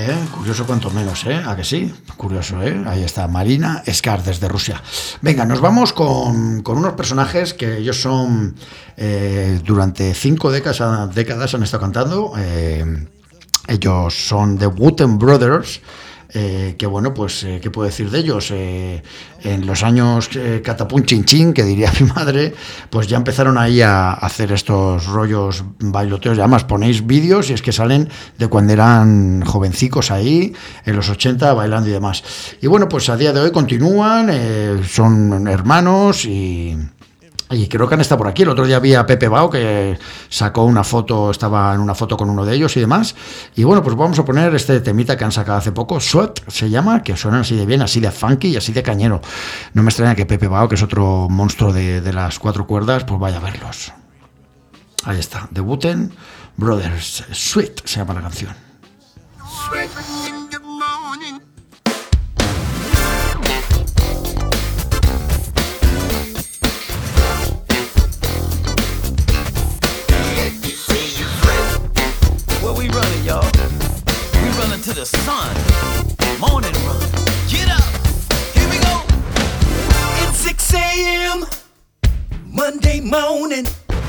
Curioso cuanto menos, ¿a que sí? Curioso, Ahí está, Marina Skar desde Rusia. Venga, nos vamos con unos personajes que ellos son, durante 5 décadas han estado cantando. Ellos son The Wooten Brothers. Que bueno, pues ¿qué puedo decir de ellos? En los años catapum chin chin, que diría mi madre, pues ya empezaron ahí a hacer estos rollos bailoteos. Y además ponéis vídeos y es que salen de cuando eran jovencicos ahí, en los 80, bailando y demás. Y bueno, pues a día de hoy continúan, son hermanos y creo que han estado por aquí. El otro día vi a Pepe Bao, que sacó una foto, estaba en una foto con uno de ellos y demás. Y bueno, pues vamos a poner este temita que han sacado hace poco, Sweat se llama, que suenan así de bien, así de funky y así de cañero. No me extraña que Pepe Bao, que es otro monstruo de las 4 cuerdas, pues vaya a verlos. Ahí está, The Wooten Brothers, Sweat se llama la canción. Sweat in the morning. We running, y'all. We running to the sun. Morning run. Get up. Here we go. It's 6 a.m. Monday morning.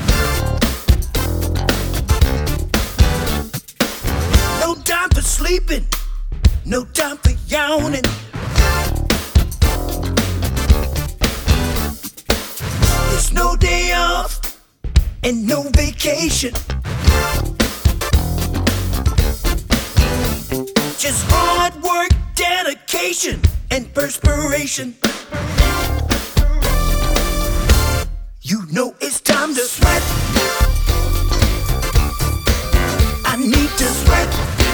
No time for sleeping. No time for yawning. There's no day off and no vacation. Just hard work, dedication, and perspiration. You know it's time to sweat. I need to sweat.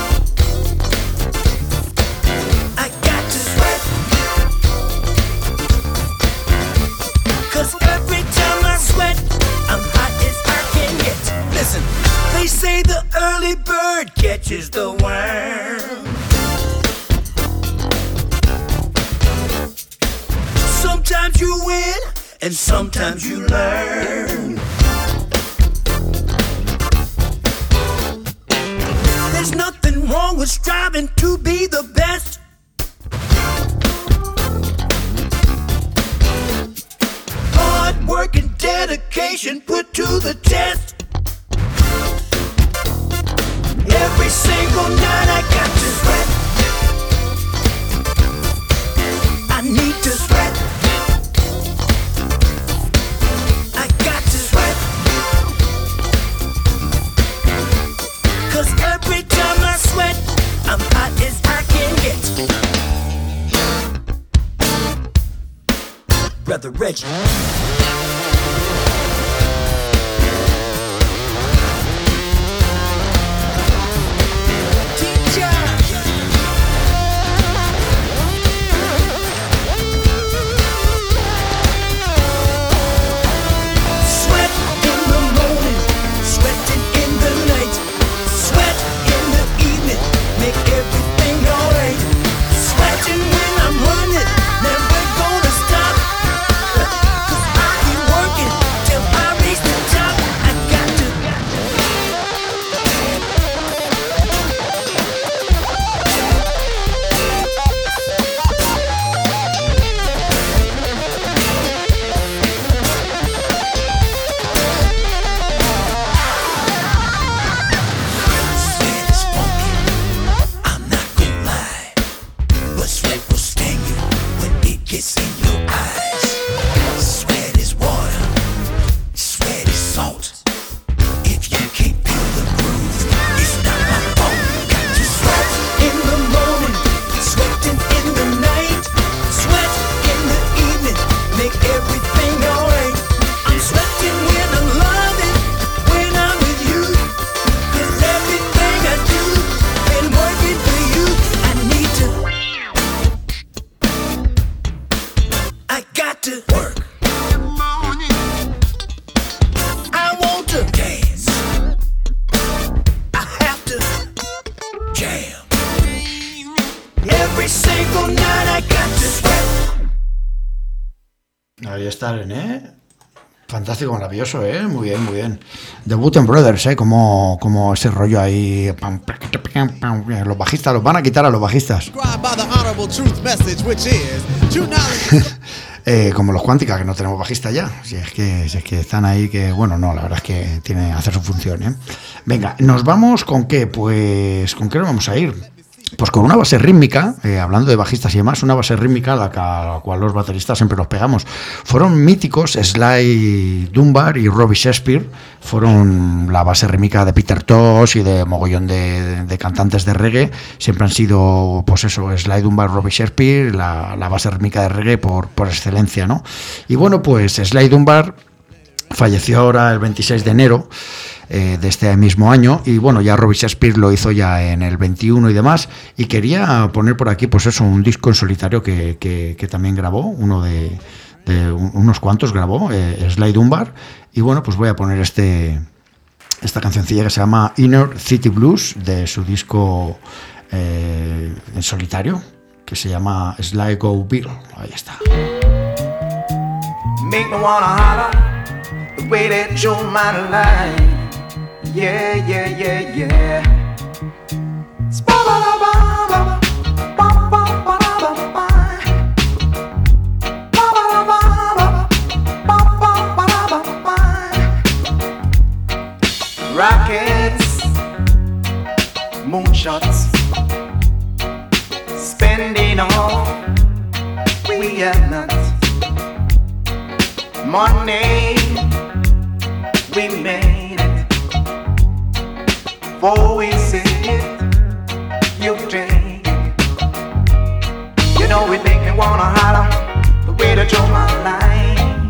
I got to sweat. 'Cause every time I sweat, I'm hot as I can get. Listen, they say the early bird catches the worm. Sometimes you win, and sometimes you learn. There's nothing wrong with striving to be the best. Hard work and dedication put to the test. Every single night I got to sweat. I need to sweat. I got to sweat. 'Cause every time I sweat, I'm hot as I can get. Brother Reggie. Ahí están, fantástico, maravilloso, muy bien, muy bien. The Wooten Brothers, como ese rollo ahí, Los bajistas los van a quitar a los bajistas. Como los Cuántica, que no tenemos bajista ya. Si es que están ahí, que bueno, no, la verdad es que tiene hacer su función, ¿eh? Venga, ¿nos vamos con qué? Pues, ¿con qué nos vamos a ir? Pues con una base rítmica, hablando de bajistas y demás, una base rítmica a la cual los bateristas siempre nos pegamos. Fueron míticos Sly Dunbar y Robbie Shakespeare, fueron la base rítmica de Peter Tosh y de mogollón de cantantes de reggae. Siempre han sido, pues eso, Sly Dunbar, Robbie Shakespeare, la base rítmica de reggae por excelencia, ¿no? Y bueno, pues Sly Dunbar falleció ahora el 26 de enero de este mismo año, y bueno, ya Robbie Shakespeare lo hizo ya en el 21 y demás, y quería poner por aquí, pues eso, un disco en solitario que también grabó, unos cuantos grabó, Sly Dunbar, y bueno, pues voy a poner esta cancioncilla que se llama Inner City Blues, de su disco en solitario, que se llama Sly Go Bill. Ahí está. Make me wanna holler the way that you're my life. Yeah, yeah, yeah, yeah. Rockets, moonshots, spending all we have not. Money, we made it. Before we see it, you take it. You know we make me wanna holler the way that you're my life.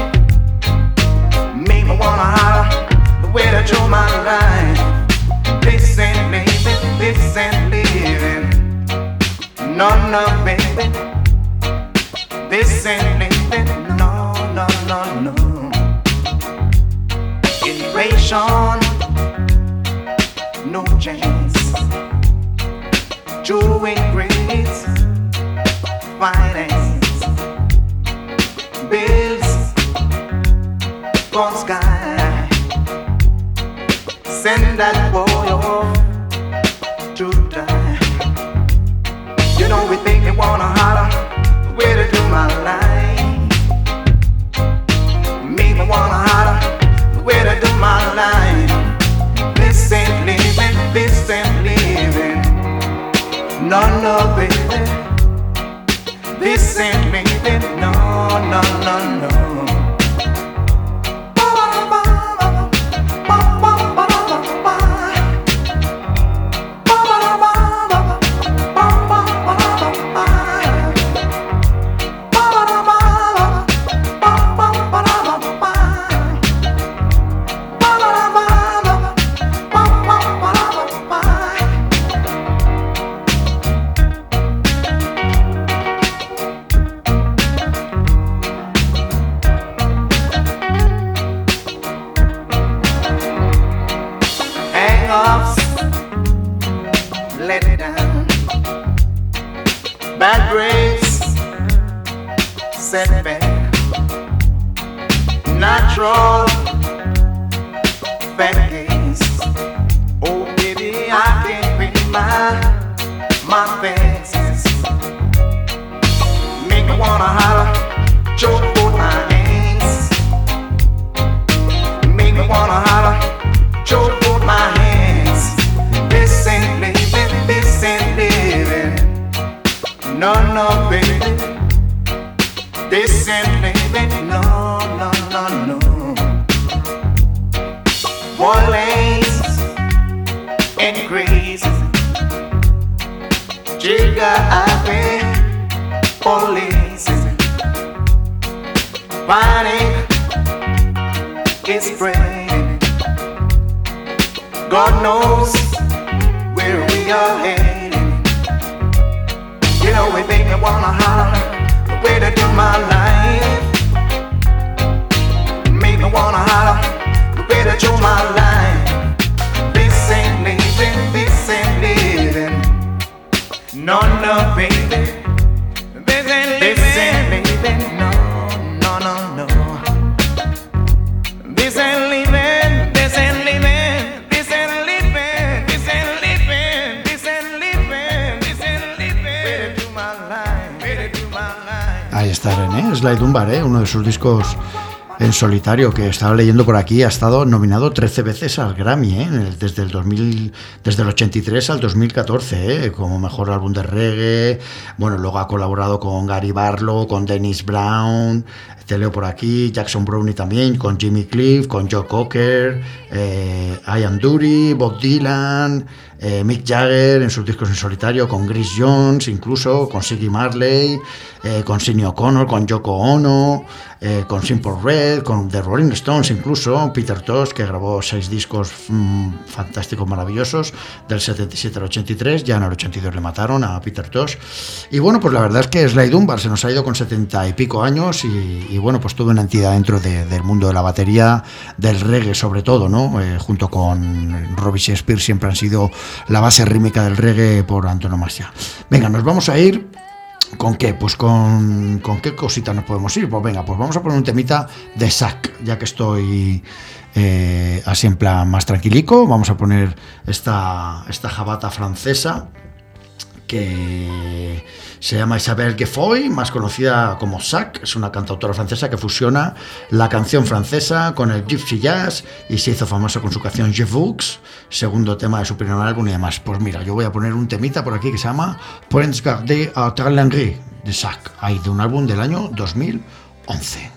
Make me wanna holler the way that you're my life. This ain't living, this ain't living. No, no, baby. This ain't living, no, no, no, no. Innovation, no chance. Doing great finance. Bills from sky. Send that boy off to die. You know we think they wanna holler the way to do my life. Make me wanna holler the way to do my life. This ain't living, this ain't living. No, no, baby. This ain't living, no, no, no, no. Bad breaks, setback, natural bad case. Oh baby, I can't pay my faces. Make me wanna holler, choke both my hands. Make me wanna holler, choke both my hands. This ain't living, this ain't living. No, no, baby. This ain't living. No, no, no, no. Violence and crazy. Jigga happy police. Panic is spreading. God knows where we are heading. You know we make me wanna holler the way to do my life. Make me wanna holler the way to do my life. This ain't living, this ain't living. No, no, baby. This ain't living, no, no, no, no. This ain't living, this ain't living, this ain't living, this ain't living. Sly Dunbar, uno de sus discos en solitario, que estaba leyendo por aquí, ha estado nominado 13 veces al Grammy, desde el 83 al 2014, como mejor álbum de reggae. Bueno, luego ha colaborado con Gary Barlow, con Dennis Brown, te leo por aquí, Jackson Brownie también, con Jimmy Cliff, con Joe Cocker, Ian Dury, Bob Dylan, Mick Jagger en sus discos en solitario, con Grace Jones incluso, con Ziggy Marley, con Sinéad O'Connor, con Yoko Ono, con Simple Red, con The Rolling Stones incluso, Peter Tosh, que grabó 6 discos fantásticos, maravillosos, del 77 al 83, ya en el 82 le mataron a Peter Tosh. Y bueno, pues la verdad es que Sly Dunbar se nos ha ido con 70 y pico años y bueno, pues tuvo una entidad dentro del mundo de la batería, del reggae sobre todo, ¿no? Junto con Robbie Shakespeare siempre han sido la base rítmica del reggae por antonomasia. Venga, nos vamos a ir. ¿Con qué? Pues con qué cosita nos podemos ir. Pues venga, pues vamos a poner un temita de Sack, ya que estoy así en plan más tranquilico. Vamos a poner esta jabata francesa que se llama Isabelle Gefoy, más conocida como Sack. Es una cantautora francesa que fusiona la canción francesa con el gypsy jazz y se hizo famosa con su canción Je Vous, segundo tema de su primer álbum y demás. Pues mira, yo voy a poner un temita por aquí que se llama Prince Gardé à Tarlingué de Sack, ahí de un álbum del año 2011.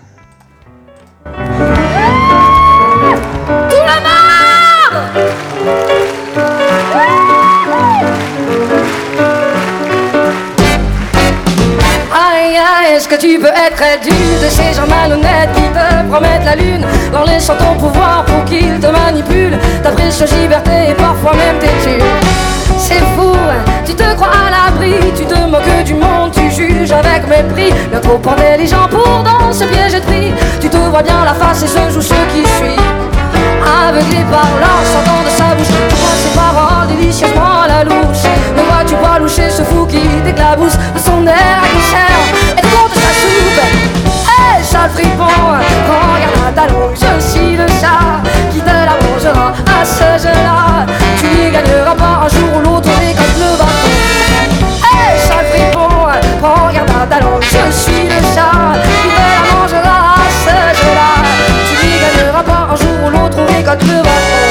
Est-ce que tu peux être très dur de ces gens malhonnêtes qui te promettent la lune, leur laissant ton pouvoir pour qu'ils te manipulent, ta précieuse liberté et parfois même tes tues. C'est fou, tu te crois à l'abri, tu te moques du monde, tu juges avec mépris, le trop intelligent pour dans ce piège de tri. Tu te vois bien la face et ce joue ce qui suit. Aveuglé par l'enchantement de sa bouche, tu vois ses paroles délicieusement à la louche. Ne vois-tu pas loucher ce fou qui t'éclabousse de son air aguichère et te compte sa soupe. Hé, sale fripon, regarde à ta langue, je suis le chat qui te la mangera à ce jeu-là. Tu n'y gagneras pas un jour ou l'autre, récolte le bâton. Hé, sale fripon, regarde à ta langue, je suis le chat qui te la mangera à ce jeu-là. Tu n'y gagneras pas un jour ou l'autre, récolte le bâton.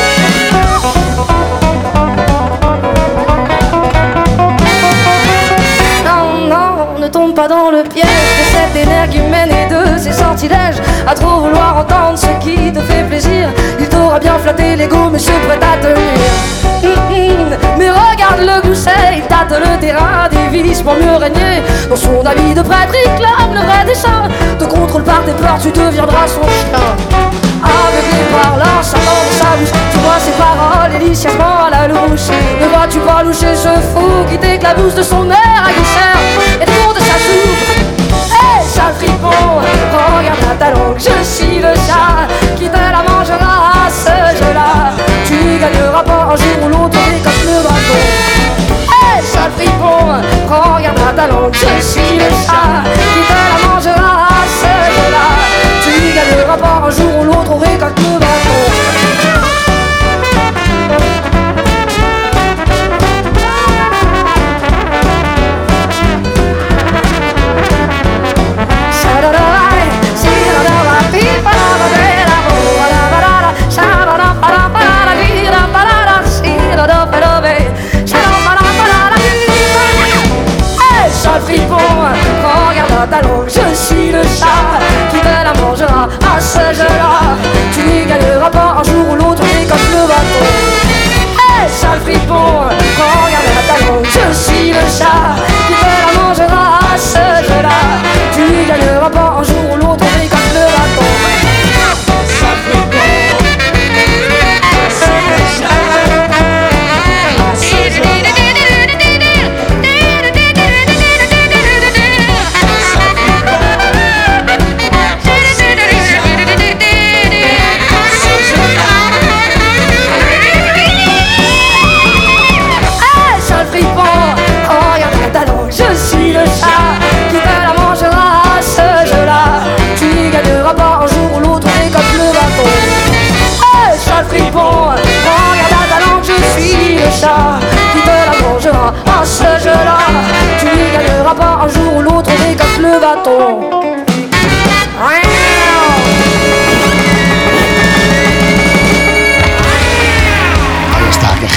Ne tombe pas dans le piège de cette énergumène et de ses sortilèges. À trop vouloir entendre ce qui te fait plaisir, il t'aura bien flatté l'ego, mais se prête à tenir. Mais regarde le gousset, il tâte le terrain des vices pour mieux régner. Dans son habit de prêtre, il clame le vrai dessein. Te contrôle par tes peurs, tu deviendras son chien. Aveuglé par l'enchantement de sa bouche, tu vois ses paroles délicieusement à la louche. Ne vois-tu pas loucher ce fou qui t'éclabousse de son air aguichère et te compte sa soupe. Hé, sale fripon, regarde à ta langue, je suis le chat qui te la mangera à ce jeu-là. Tu n'y gagneras pas un jour ou l'autre, récolte le bâton. Hé, sale fripon, regarde à ta langue, je suis le chat qui te la mangera à ce jeu-là. Tu n'y gagneras pas un jour ou l'autre, récolte le bâton. Sale fripon, regarde à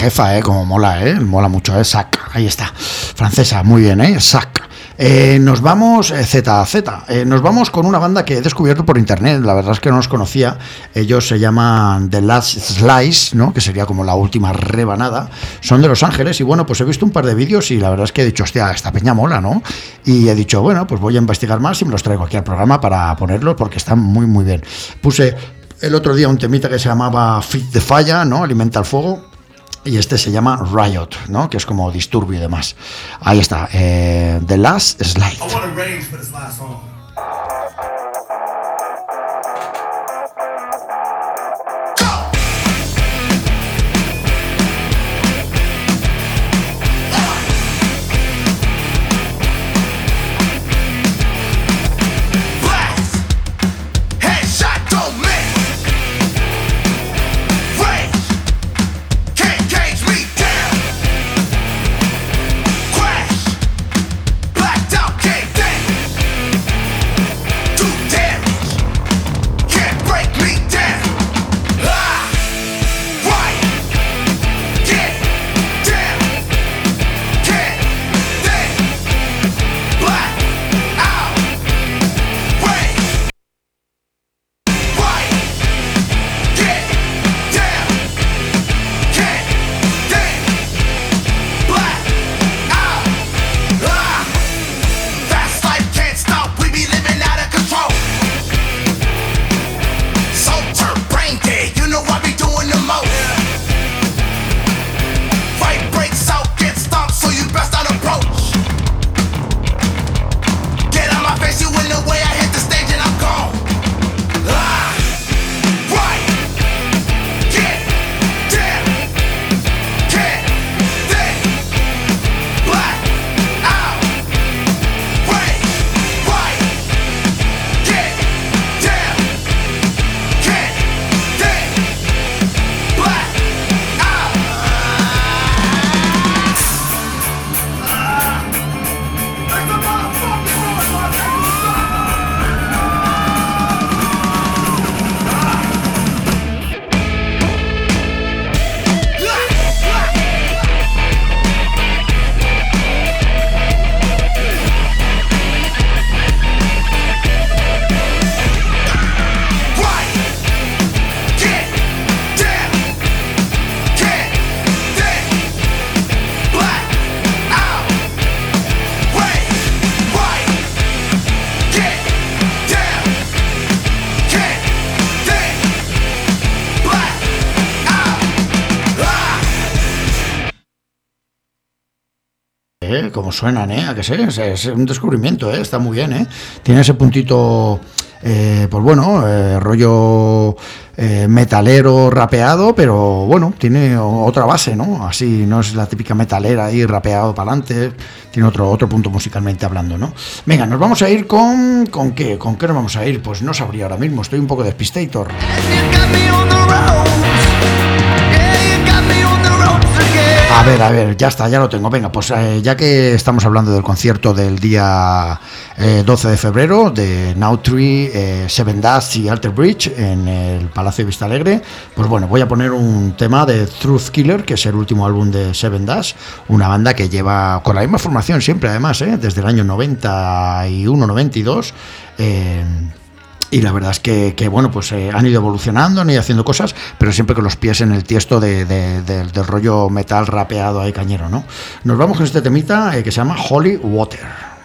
jefa, como mola, mola mucho, Sac, ahí está, francesa, muy bien, Sac. Nos vamos, nos vamos con una banda que he descubierto por internet, la verdad es que no los conocía. Ellos se llaman The Last Slice, ¿no? Que sería como la última rebanada. Son de Los Ángeles y bueno, pues he visto un par de vídeos y la verdad es que he dicho, hostia, esta peña mola, ¿no? Y he dicho, bueno, pues voy a investigar más y me los traigo aquí al programa para ponerlos porque están muy muy bien. Puse el otro día un temita que se llamaba Feed the Fire, ¿no? Alimenta el fuego. Y este se llama Riot, ¿no? Que es como disturbio y demás. Ahí está, The Last Slide. Como suenan, ¿a que sé? Es un descubrimiento, está muy bien, Tiene ese puntito, pues bueno, rollo metalero rapeado, pero bueno, tiene otra base, ¿no? Así, no es la típica metalera ahí rapeado para adelante, tiene otro punto musicalmente hablando, ¿no? Venga, nos vamos a ir ¿con qué? ¿Con qué nos vamos a ir? Pues no sabría ahora mismo, estoy un poco despistator. A ver, ya está, ya lo tengo. Venga, pues ya que estamos hablando del concierto del día 12 de febrero de Now Tree, Seven Dust y Alter Bridge en el Palacio de Vistalegre, pues bueno, voy a poner un tema de Truth Killer, que es el último álbum de Seven Dust, una banda que lleva con la misma formación siempre, además, desde el año 91-92. Y la verdad es que bueno, pues han ido evolucionando, han ido haciendo cosas, pero siempre con los pies en el tiesto del rollo metal rapeado ahí cañero, ¿no? Nos vamos con este temita que se llama Holy Water.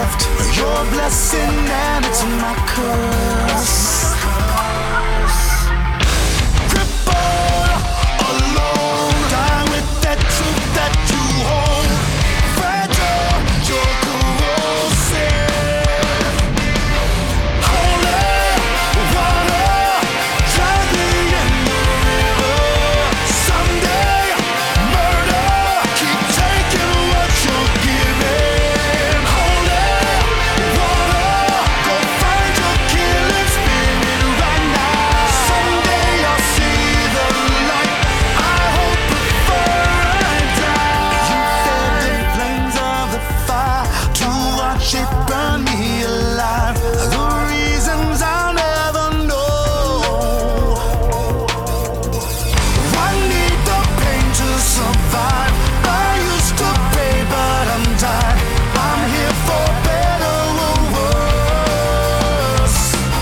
left. Your blessing and it's my curse. Crippled, alone, die with that truth that you hold. Fragile, you're corrosive. Holy water, drowning in the river. Someday, murder, keep taking what you're giving. Holy water, go find your killing spirit right now. Someday I'll see the light. I hope before I die. You fed the flames of the fire to watch it burn me alive. The reasons I'll never know. I need the pain to survive. I used to pay, but I'm tired. I'm here for better or worse.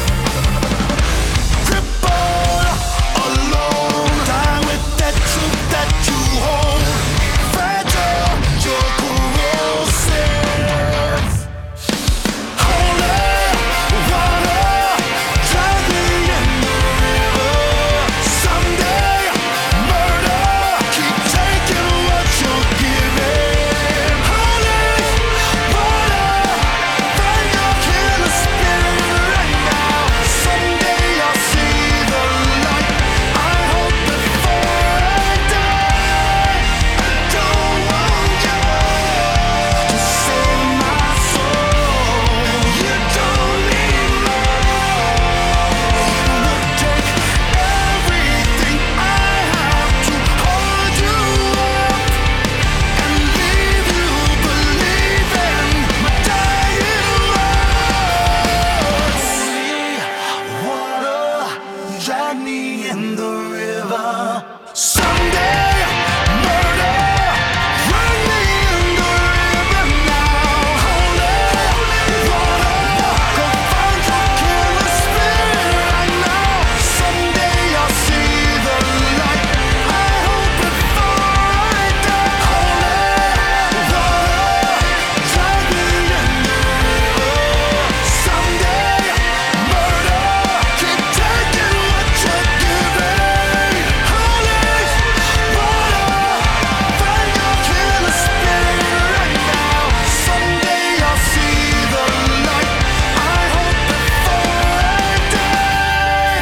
Crippled, alone, die with that truth that you hold. Fragile, you're corrosive. Holy water, drowning in the river. Someday, murder, keep taking what you're giving. Holy water, find your killer spirit right now. Someday I'll see the light. I hope before I die. I don't want you to save my soul. You don't need more. It would take everything I have to hold you up and leave you believing my dying words. Water, drag me in the river. Someday, murder, run me in the river now. Holy water, go find your killer spirit right now. Someday I'll see the light. I hope before I die. Holy water, drag me in the river. Someday, murder, keep taking what you're giving. Holy water, find your killer spirit right now. Someday I'll see the light. I hope before I die.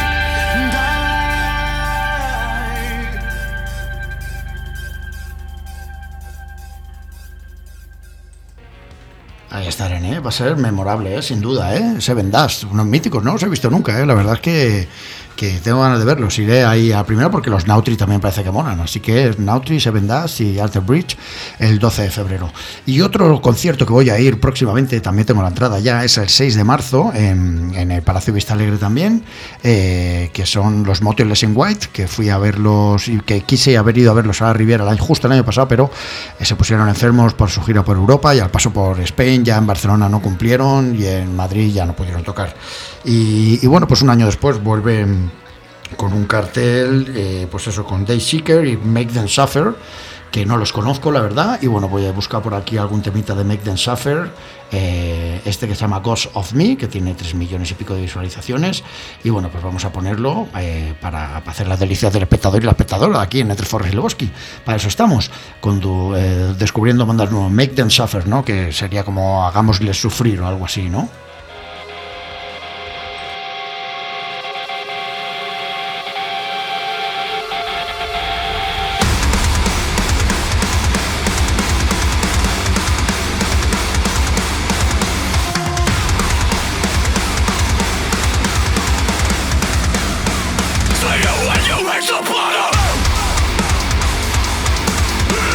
Ahí está, René, va a ser memorable, sin duda, Seven Dust, unos míticos, no los he visto nunca, la verdad es que tengo ganas de verlos. Iré ahí a primero porque los Nautri también parece que molan, así que Nautri, Seven Dust y Alter Bridge el 12 de febrero. Y otro concierto que voy a ir próximamente, también tengo la entrada ya, es el 6 de marzo en el Palacio Vista Alegre también, que son los Motionless in White, que fui a verlos y que quise haber ido a verlos a la Riviera justo el año pasado, pero se pusieron enfermos por su gira por Europa y al paso por Spain, ya en Barcelona no cumplieron y en Madrid ya no pudieron tocar. Y bueno, pues un año después vuelven con un cartel, pues eso, con Dayseeker y Make Them Suffer, que no los conozco, la verdad, y bueno, voy a buscar por aquí algún temita de Make Them Suffer, este que se llama Ghost of Me, que tiene 3 millones y pico de visualizaciones, y bueno, pues vamos a ponerlo para hacer las delicias del espectador y la espectadora aquí en Entre Forres y Lebowski. Para eso estamos, descubriendo bandas nuevas. Make Them Suffer, ¿no? Que sería como hagámosles sufrir o algo así, ¿no?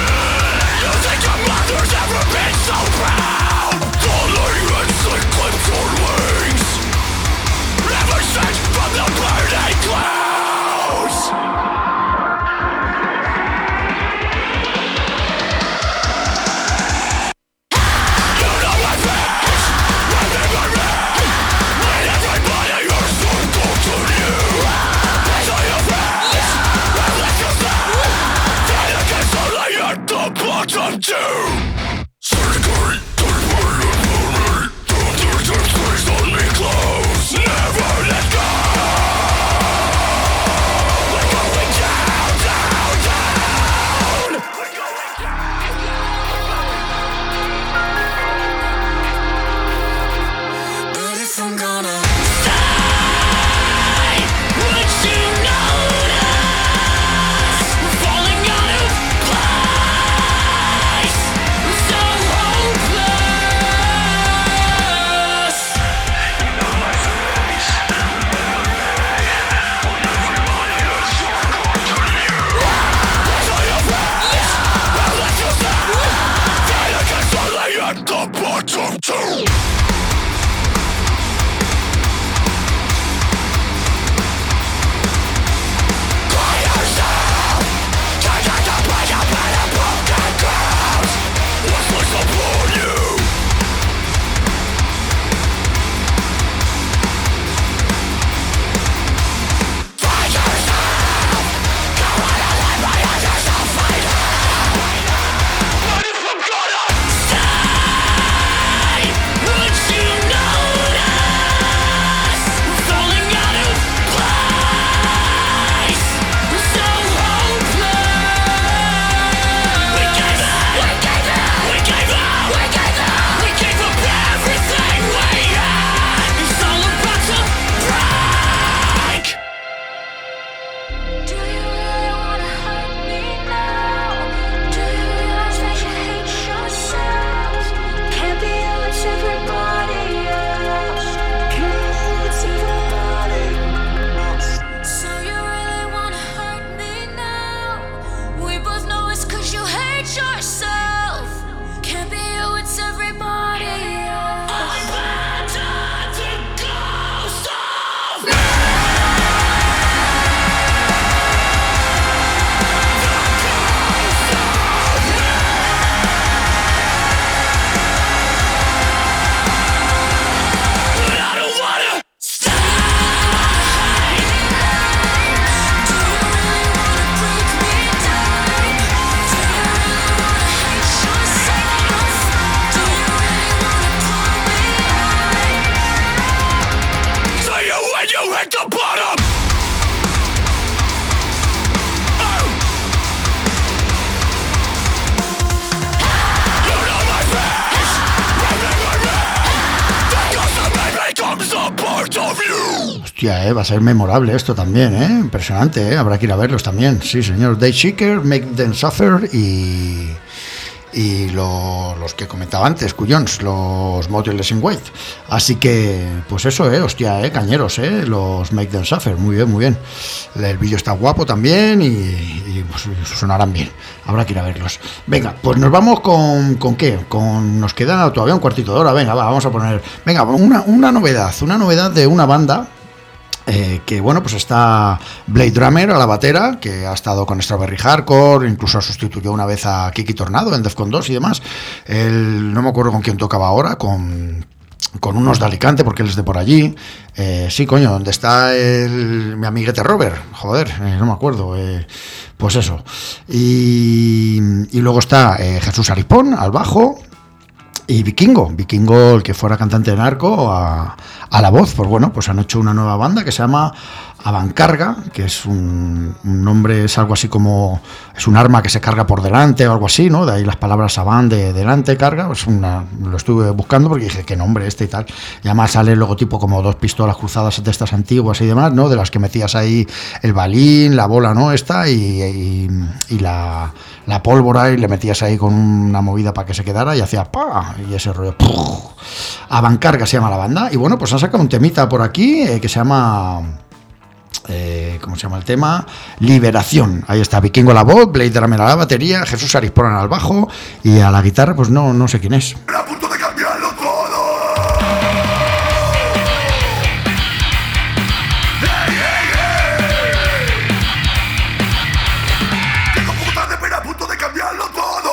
You think your mother's ever been so proud? Only in sequence Hostia, va a ser memorable esto también, impresionante, habrá que ir a verlos también, sí señor. Dayshaker, Make Them Suffer y los que comentaba antes, Cuyons, los Motionless in White. Así que, pues eso, hostia, cañeros, los Make Them Suffer, muy bien, muy bien. El vídeo está guapo también y pues, sonarán bien, habrá que ir a verlos. Venga, pues nos vamos con ¿qué? Nos queda todavía un cuartito de hora, venga, vamos a poner, venga, una novedad de una banda. Que bueno, pues está Blade Drummer a la batera, que ha estado con Strawberry Hardcore, incluso sustituyó una vez a Kiki Tornado en Defcon 2 y demás. No me acuerdo con quién tocaba ahora, con unos de Alicante, porque él es de por allí. Sí, coño, ¿dónde está mi amiguete Robert? Joder, no me acuerdo. Pues eso. Y luego está Jesús Aripón al bajo. Y Vikingo, el que fuera cantante de Narco, a la voz. Pues bueno, pues han hecho una nueva banda que se llama Avancarga, que es un nombre, es algo así como, es un arma que se carga por delante o algo así, ¿no? De ahí las palabras Avan de delante, carga, pues lo estuve buscando porque dije, ¿qué nombre este y tal? Y además sale el logotipo como dos pistolas cruzadas de estas antiguas y demás, ¿no? De las que metías ahí el balín, la bola, ¿no? Esta y la pólvora, y le metías ahí con una movida para que se quedara y hacía ¡pa! Y ese rollo. Avancarga se llama la banda. Y bueno, pues han sacado un temita por aquí que se llama... ¿cómo se llama el tema? Liberación. Ahí está, Vikingo a la voz, Blade Drummer a la batería, Jesús Arizpón al bajo y a la guitarra, pues no sé quién es. A punto de cambiarlo todo. Tengo putas de pena a punto de cambiarlo todo.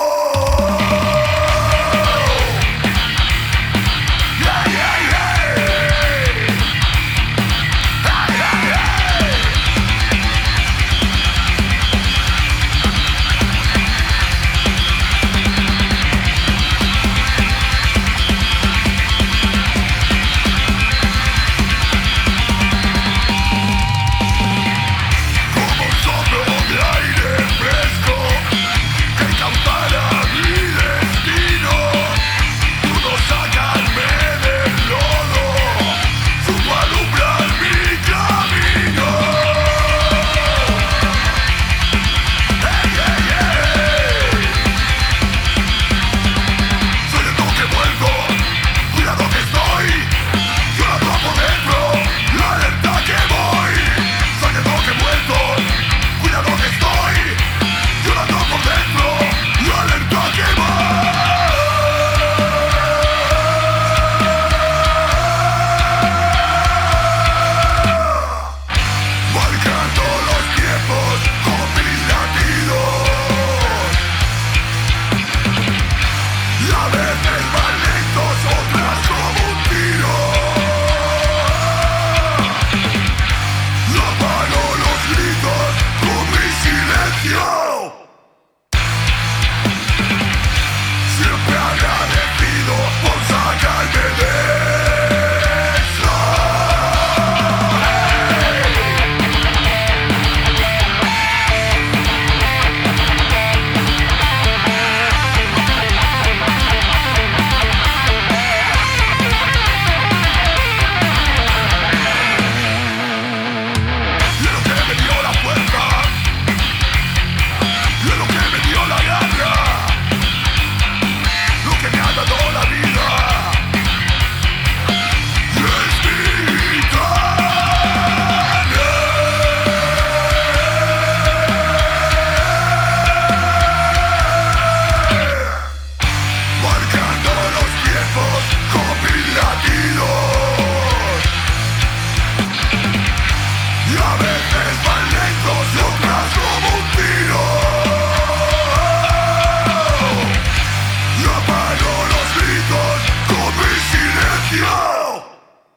Yo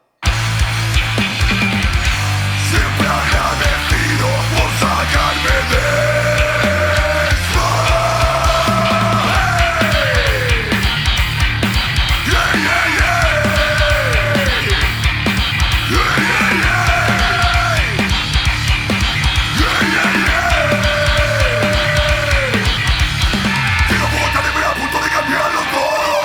siempre agradecido por sacarme de eso. Yeah, yeah, yeah. Yeah, yeah, yeah. Yeah, yeah, yeah. Tengo boca de ver a punto de cambiarlo todo.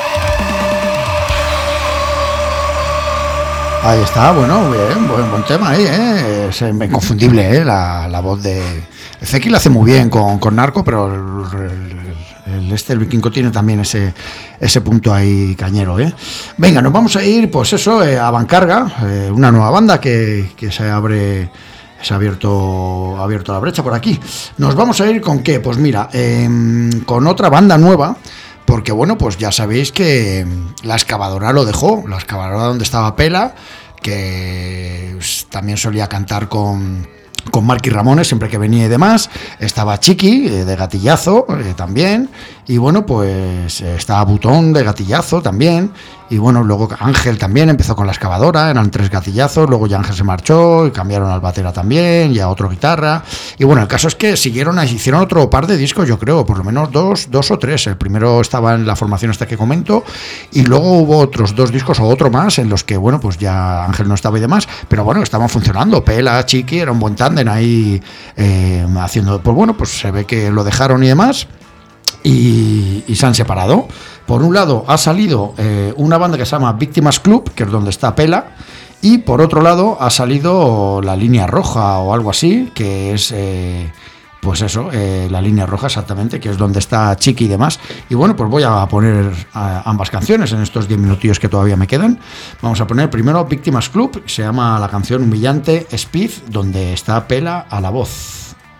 Ahí está, bueno, bien, buen tema ahí, ¿eh? Es inconfundible, ¿eh? La voz de... Zeki la hace muy bien con Narco, pero el Vikingo tiene también ese punto ahí cañero, ¿eh? Venga, nos vamos a ir, pues eso, a Bancarga, una nueva banda que se ha abierto la brecha por aquí. Nos vamos a ir con qué, pues mira, con otra banda nueva. Porque bueno, pues ya sabéis que La Excavadora lo dejó, La Excavadora donde estaba Pela, que también solía cantar con Marky Ramones siempre que venía y demás, estaba Chiqui de Gatillazo también, y bueno, pues estaba Butón de Gatillazo también, y bueno, luego Ángel también empezó con La Excavadora, eran 3 gatillazos, luego ya Ángel se marchó y cambiaron al batera también y a otro guitarra, y bueno, el caso es que hicieron otro par de discos, yo creo, por lo menos dos o tres. El primero estaba en la formación esta que comento, y luego hubo otros 2 discos o otro más en los que, bueno, pues ya Ángel no estaba y demás, pero bueno, estaban funcionando. Pela, Chiqui, era un buen tándem ahí haciendo, pues bueno, pues se ve que lo dejaron y demás, y se han separado. Por un lado ha salido una banda que se llama Víctimas Club, que es donde está Pela, y por otro lado ha salido La Línea Roja o algo así, que es pues eso, La Línea Roja exactamente, que es donde está Chiqui y demás. Y bueno, pues voy a poner ambas canciones en estos 10 minutillos que todavía me quedan. Vamos a poner primero Víctimas Club, se llama la canción Humillante Speed, donde está Pela a la voz.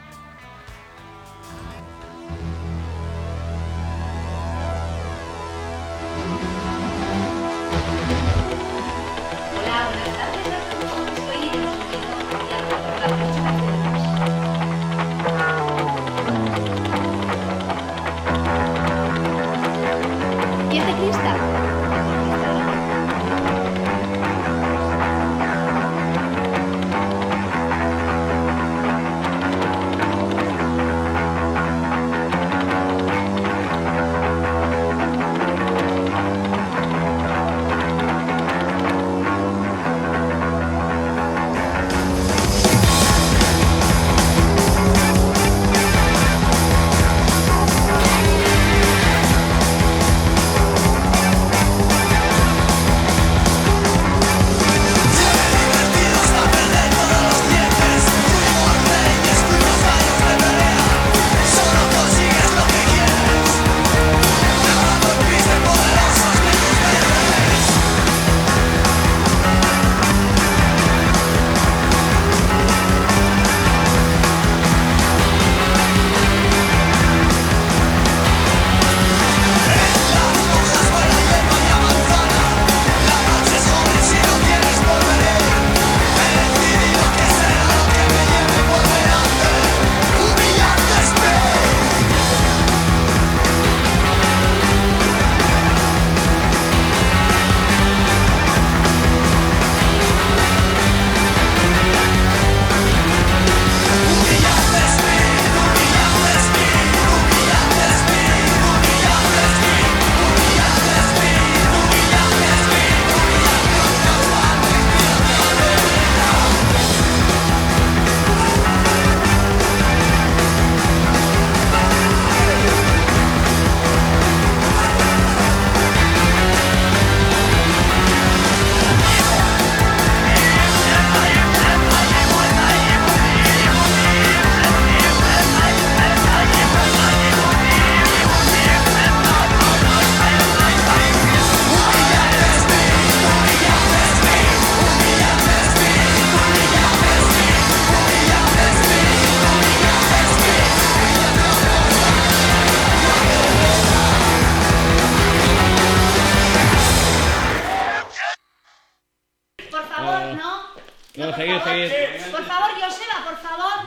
Por favor, Joseba, por favor.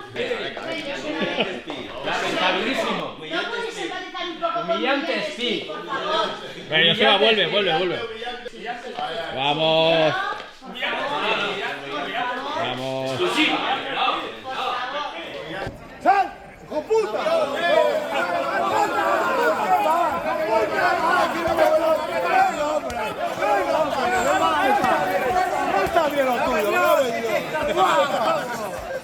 Lamentabilísimo. ¿No podéis empatizar un poco con Humillante Miguel Speed. por favor? Bueno, Joseba, vuelve. Vamos. Vamos. ¡Sal! ¡Hijo puta! No está bien lo tuyo, ¿no?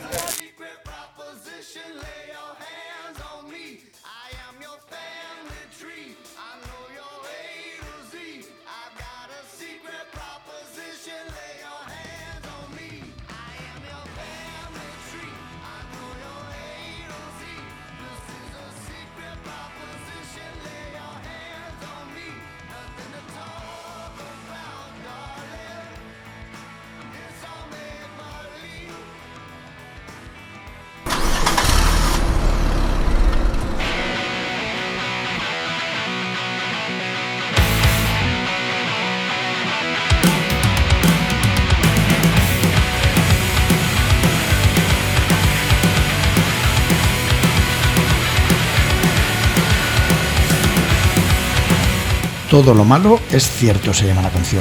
Todo lo malo es cierto, se llama la canción.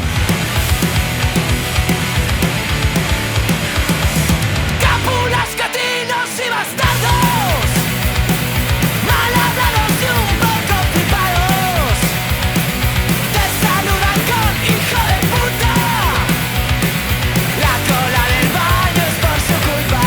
Cápulas, catinos y bastardos, mal hablados y un poco flipados, te saludan con hijo de puta. La cola del baño es por su culpa.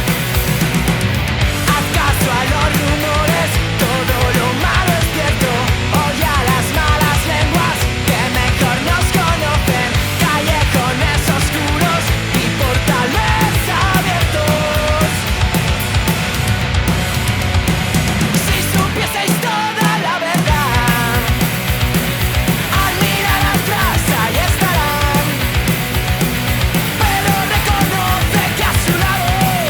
Haz caso a los rumores, todo lo malo es cierto. Oye a las malas lenguas que mejor nos conocen. Callejones oscuros y portales abiertos. Si supieseis toda la verdad, al mirar atrás ahí estarán. Pero reconoce que a su lado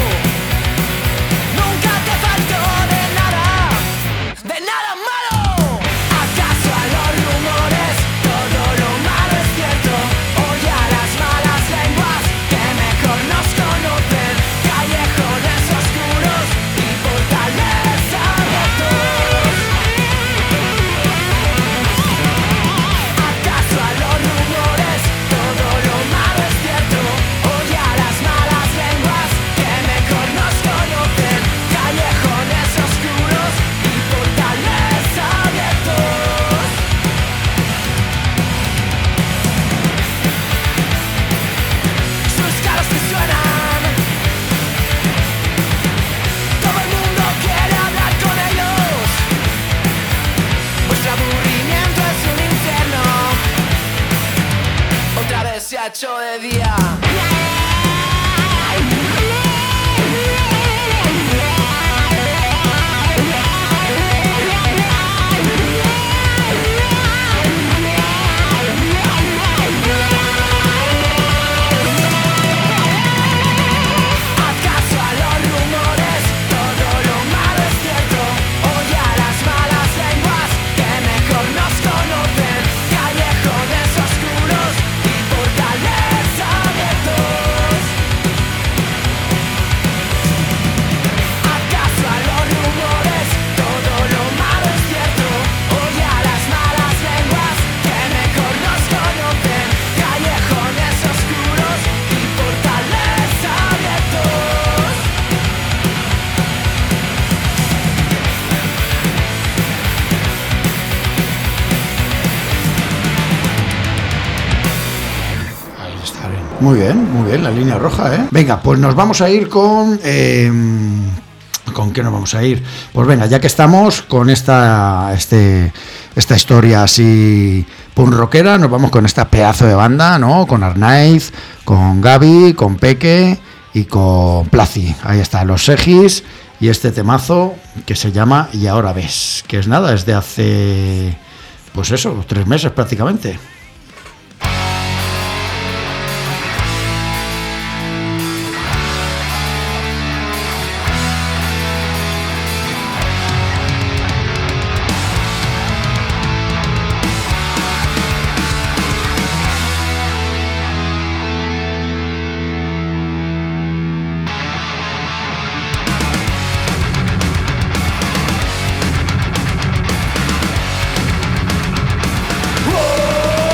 nunca te faltó de nada malo. ¿Acaso a los rumores todo lo malo es cierto? Oye a las malas lenguas que mejor nos conocen. Callejones oscuros y portales abiertos. ¿Acaso a los rumores todo lo malo es cierto? Oye a las malas lenguas que mejor nos conocen. Callejones oscuros y portales abiertos. Sus caras te suenan. Todo el mundo quiere hablar con ellos. Vuestro aburrimiento es un infierno. Otra vez se ha hecho de día. ¿Acaso a los rumores todo lo malo es cierto? Oye a las malas lenguas que mejor nos conocen. Callejones oscuros y portales abiertos. ¿Acaso a los rumores todo lo malo es cierto? Oye a las malas lenguas que mejor nos conocen. Callejones oscuros y portales abiertos. Ahí está bien. Muy bien, la línea roja, ¿eh? Venga, pues nos vamos a ir con... ¿Con qué nos vamos a ir? Pues venga, ya que estamos con esta historia así punk rockera, nos vamos con esta pedazo de banda, ¿no? Con Arnaiz, con Gaby, con Peque y con Placi. Ahí está, los Segis y este temazo que se llama Y ahora ves, que es nada, es de hace, pues eso, 3 meses prácticamente. ¡Oh!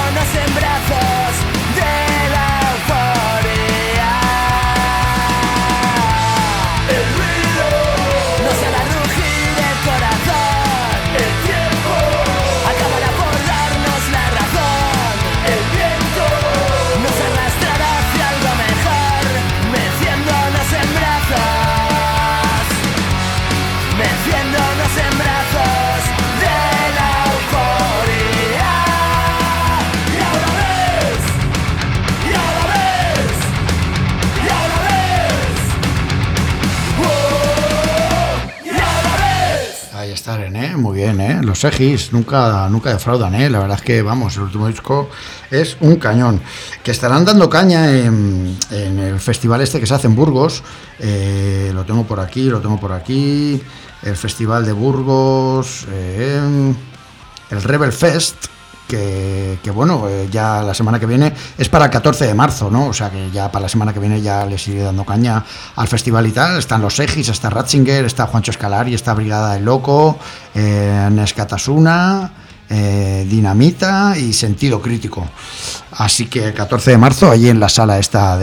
Metiéndonos en brazos de la euforia. El ruido nos hará rugir el corazón. El tiempo acabará por darnos la razón. El viento nos arrastrará hacia algo mejor. Meciéndonos en brazos. Meciéndonos en brazos de la euforia. Y ahora ves, y ahora ves, y ahora ves. Y ahora ves. Ahí está René, muy bien, los Egis nunca defraudan, la verdad es que vamos, el último disco es un cañón. Que estarán dando caña en el festival este que se hace en Burgos. Lo tengo por aquí, el festival de Burgos, el Rebel Fest, que bueno, ya la semana que viene es para el 14 de marzo, ¿no? O sea que ya para la semana que viene ya les iré dando caña al festival y tal. Están los Egis, está Ratzinger, está Juancho Escalari, está Brigada del Loco, Nescatasuna, Dinamita y Sentido Crítico. Así que el 14 de marzo allí en la sala esta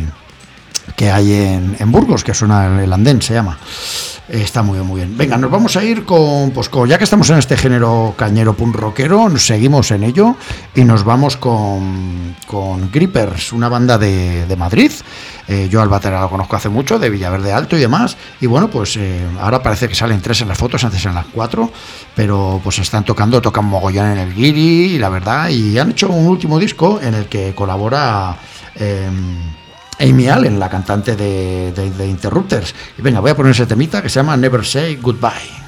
que hay en Burgos, que suena el Andén, se llama. Está muy bien, muy bien. Venga, nos vamos a ir con ya que estamos en este género cañero punk rockero, nos seguimos en ello y nos vamos con Grippers, una banda de Madrid. Yo al batera lo conozco hace mucho, de Villaverde Alto y demás. Y bueno, pues ahora parece que salen 3 en las fotos, antes eran las 4, pero pues tocan mogollón en el Guiri, y la verdad, y han hecho un último disco en el que colabora Amy Allen, la cantante de Interrupters. Y venga, voy a poner ese temita que se llama Never Say Goodbye.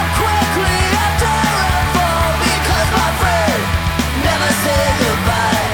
Never say goodbye.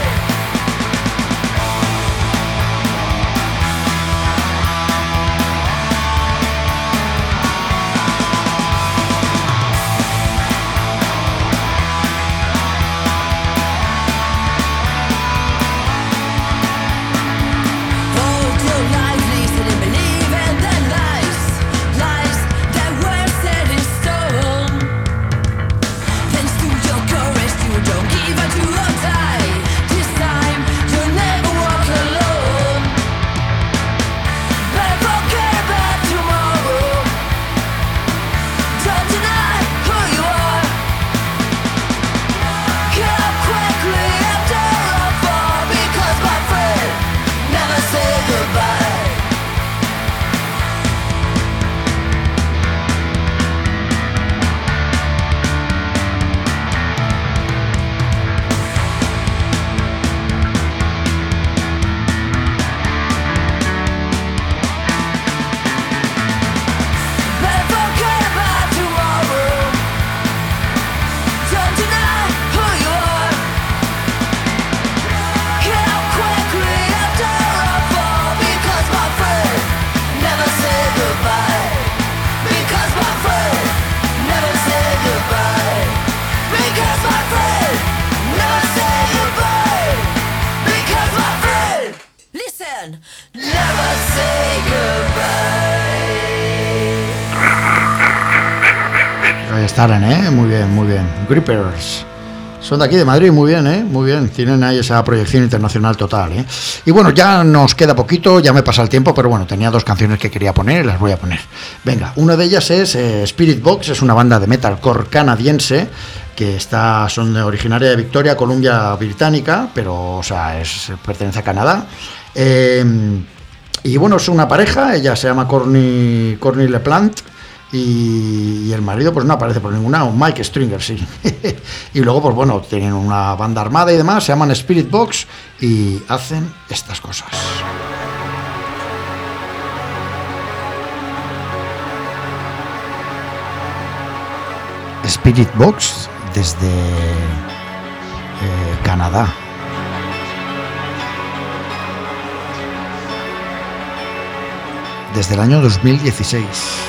Ahí estarán, muy bien, muy bien. Grippers. Son de aquí, de Madrid, muy bien, muy bien. Tienen ahí esa proyección internacional total, Y bueno, ya nos queda poquito, ya me pasa el tiempo, pero bueno, tenía 2 canciones que quería poner y las voy a poner. Venga, una de ellas es Spirit Box, es una banda de metalcore canadiense que son originaria de Victoria, Columbia Británica, pero, o sea, pertenece a Canadá. Y bueno, es una pareja, ella se llama Courtney LePlant. Y el marido pues no aparece por ningún lado, Mike Stringer, sí. Y luego pues bueno, tienen una banda armada y demás, se llaman Spirit Box y hacen estas cosas. Spirit Box desde Canadá. Desde el año 2016.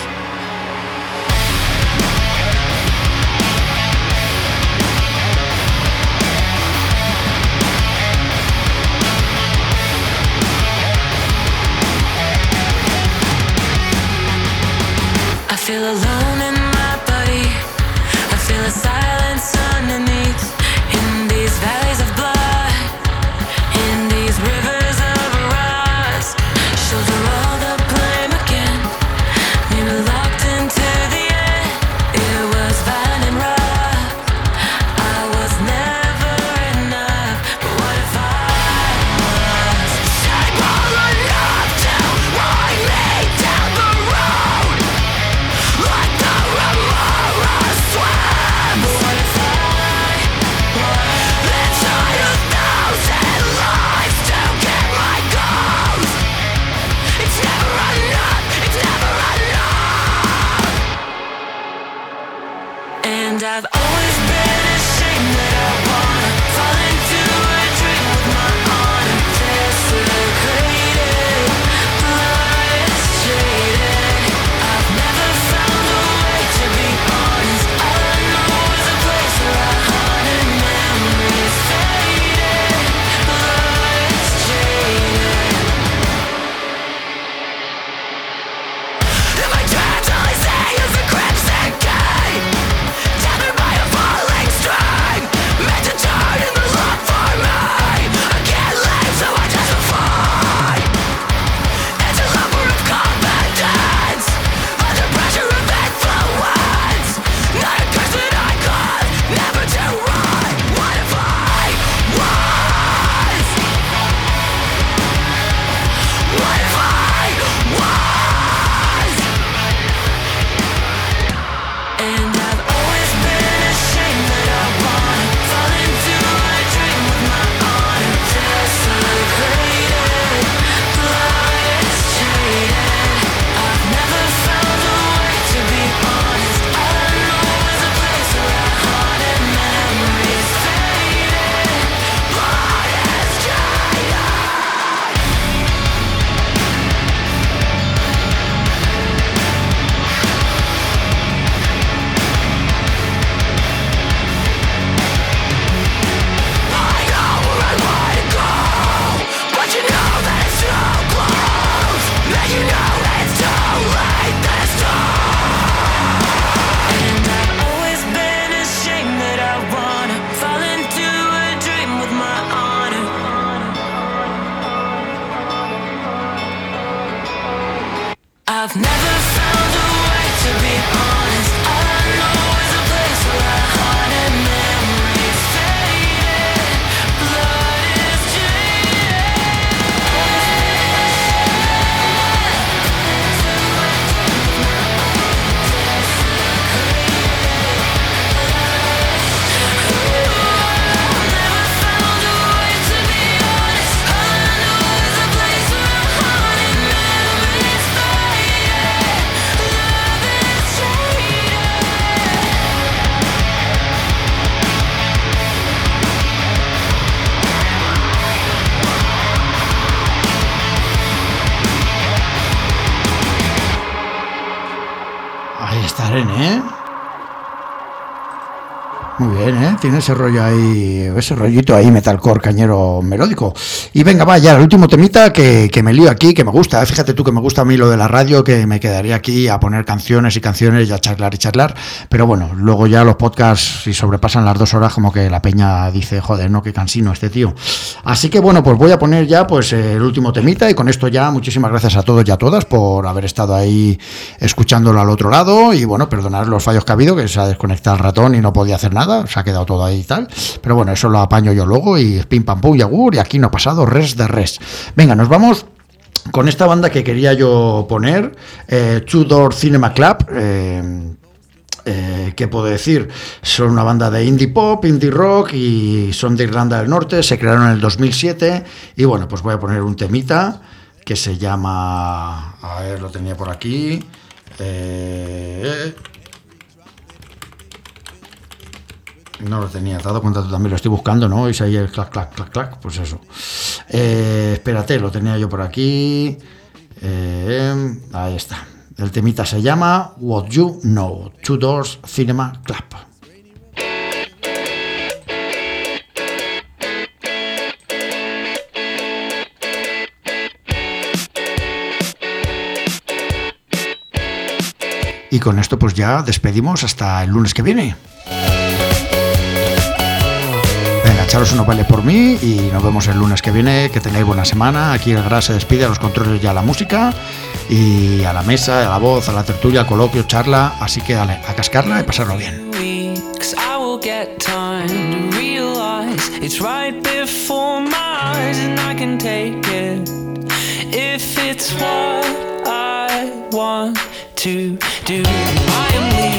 I feel alone in my body. I feel a silence underneath. In these valleys of blood, in these rivers of rust. Shoulder all the blame again. Maybe locked into the end. It was violent and rough. I was never enough. But what if I was stable enough to ride me down the road? Like the Ramara swam. What if I was inside 1,000 lives to get my goals? It's never enough, it's never enough. And I've always been ashamed that I wanna fall into a dream with my honor desecrated, blood is jaded. I've never found a way to be honest. All I know is a place where I haunted memories faded, blood is jaded. And my tantalizing is a crimson gate, tethered by a falling string, meant to turn in the love for me. I can't leave, so I justify. It's a lumber of confidence, under pressure of influence. Not a curse that I could never do right. What if I was? What if I was? And I've always been ashamed that I wanna fall into a dream with my honor desecrated, blood is jaded. I've never found a way to be honest. All I know is a place where I haunted memories faded, blood is jaded. I know where I wanna go, but you know that it's too close. And you know that it's too late this time. And I've always been ashamed that I wanna fall into a dream with my honor. I've never found a way to be honest. All I know is a place where I haunted memories faded, blood is Ahí estarán, Muy bien, ¿eh? Tiene ese rollo ahí, ese rollito ahí metalcore cañero melódico. Y venga, va, ya el último temita que me lío aquí, que me gusta. Fíjate tú que me gusta a mí lo de la radio, que me quedaría aquí a poner canciones y canciones y a charlar y charlar. Pero bueno, luego ya los podcasts, si sobrepasan las 2 horas, como que la peña dice, joder, no, qué cansino este tío. Así que bueno, pues voy a poner ya pues el último temita y con esto ya muchísimas gracias a todos y a todas por haber estado ahí escuchándolo al otro lado. Y bueno, perdonad los fallos que ha habido, que se ha desconectado el ratón y no podía hacer nada. Se ha quedado todo ahí y tal, pero bueno, eso lo apaño yo luego y pim pam pum yagur, y aquí no ha pasado res de res. Venga, nos vamos con esta banda que quería yo poner, Two Door Cinema Club. ¿Qué puedo decir? Son una banda de indie pop, indie rock y son de Irlanda del Norte, se crearon en el 2007 y bueno, pues voy a poner un temita que se llama, a ver, lo tenía por aquí, no lo tenía, te has dado cuenta, tú también lo estoy buscando, ¿no? Y si ahí el clac, clac, clac, clac, pues eso. Espérate, lo tenía yo por aquí. Ahí está. El temita se llama What You Know, Two Doors Cinema Club. Y con esto pues ya despedimos hasta el lunes que viene. Venga, echaros unos vale por mí y nos vemos el lunes que viene. Que tengáis buena semana. Aquí el Gras se despide, a los controles y a la música, y a la mesa, a la voz, a la tertulia, al coloquio, charla. Así que dale, a cascarla y pasarlo bien. To do, I am leaving.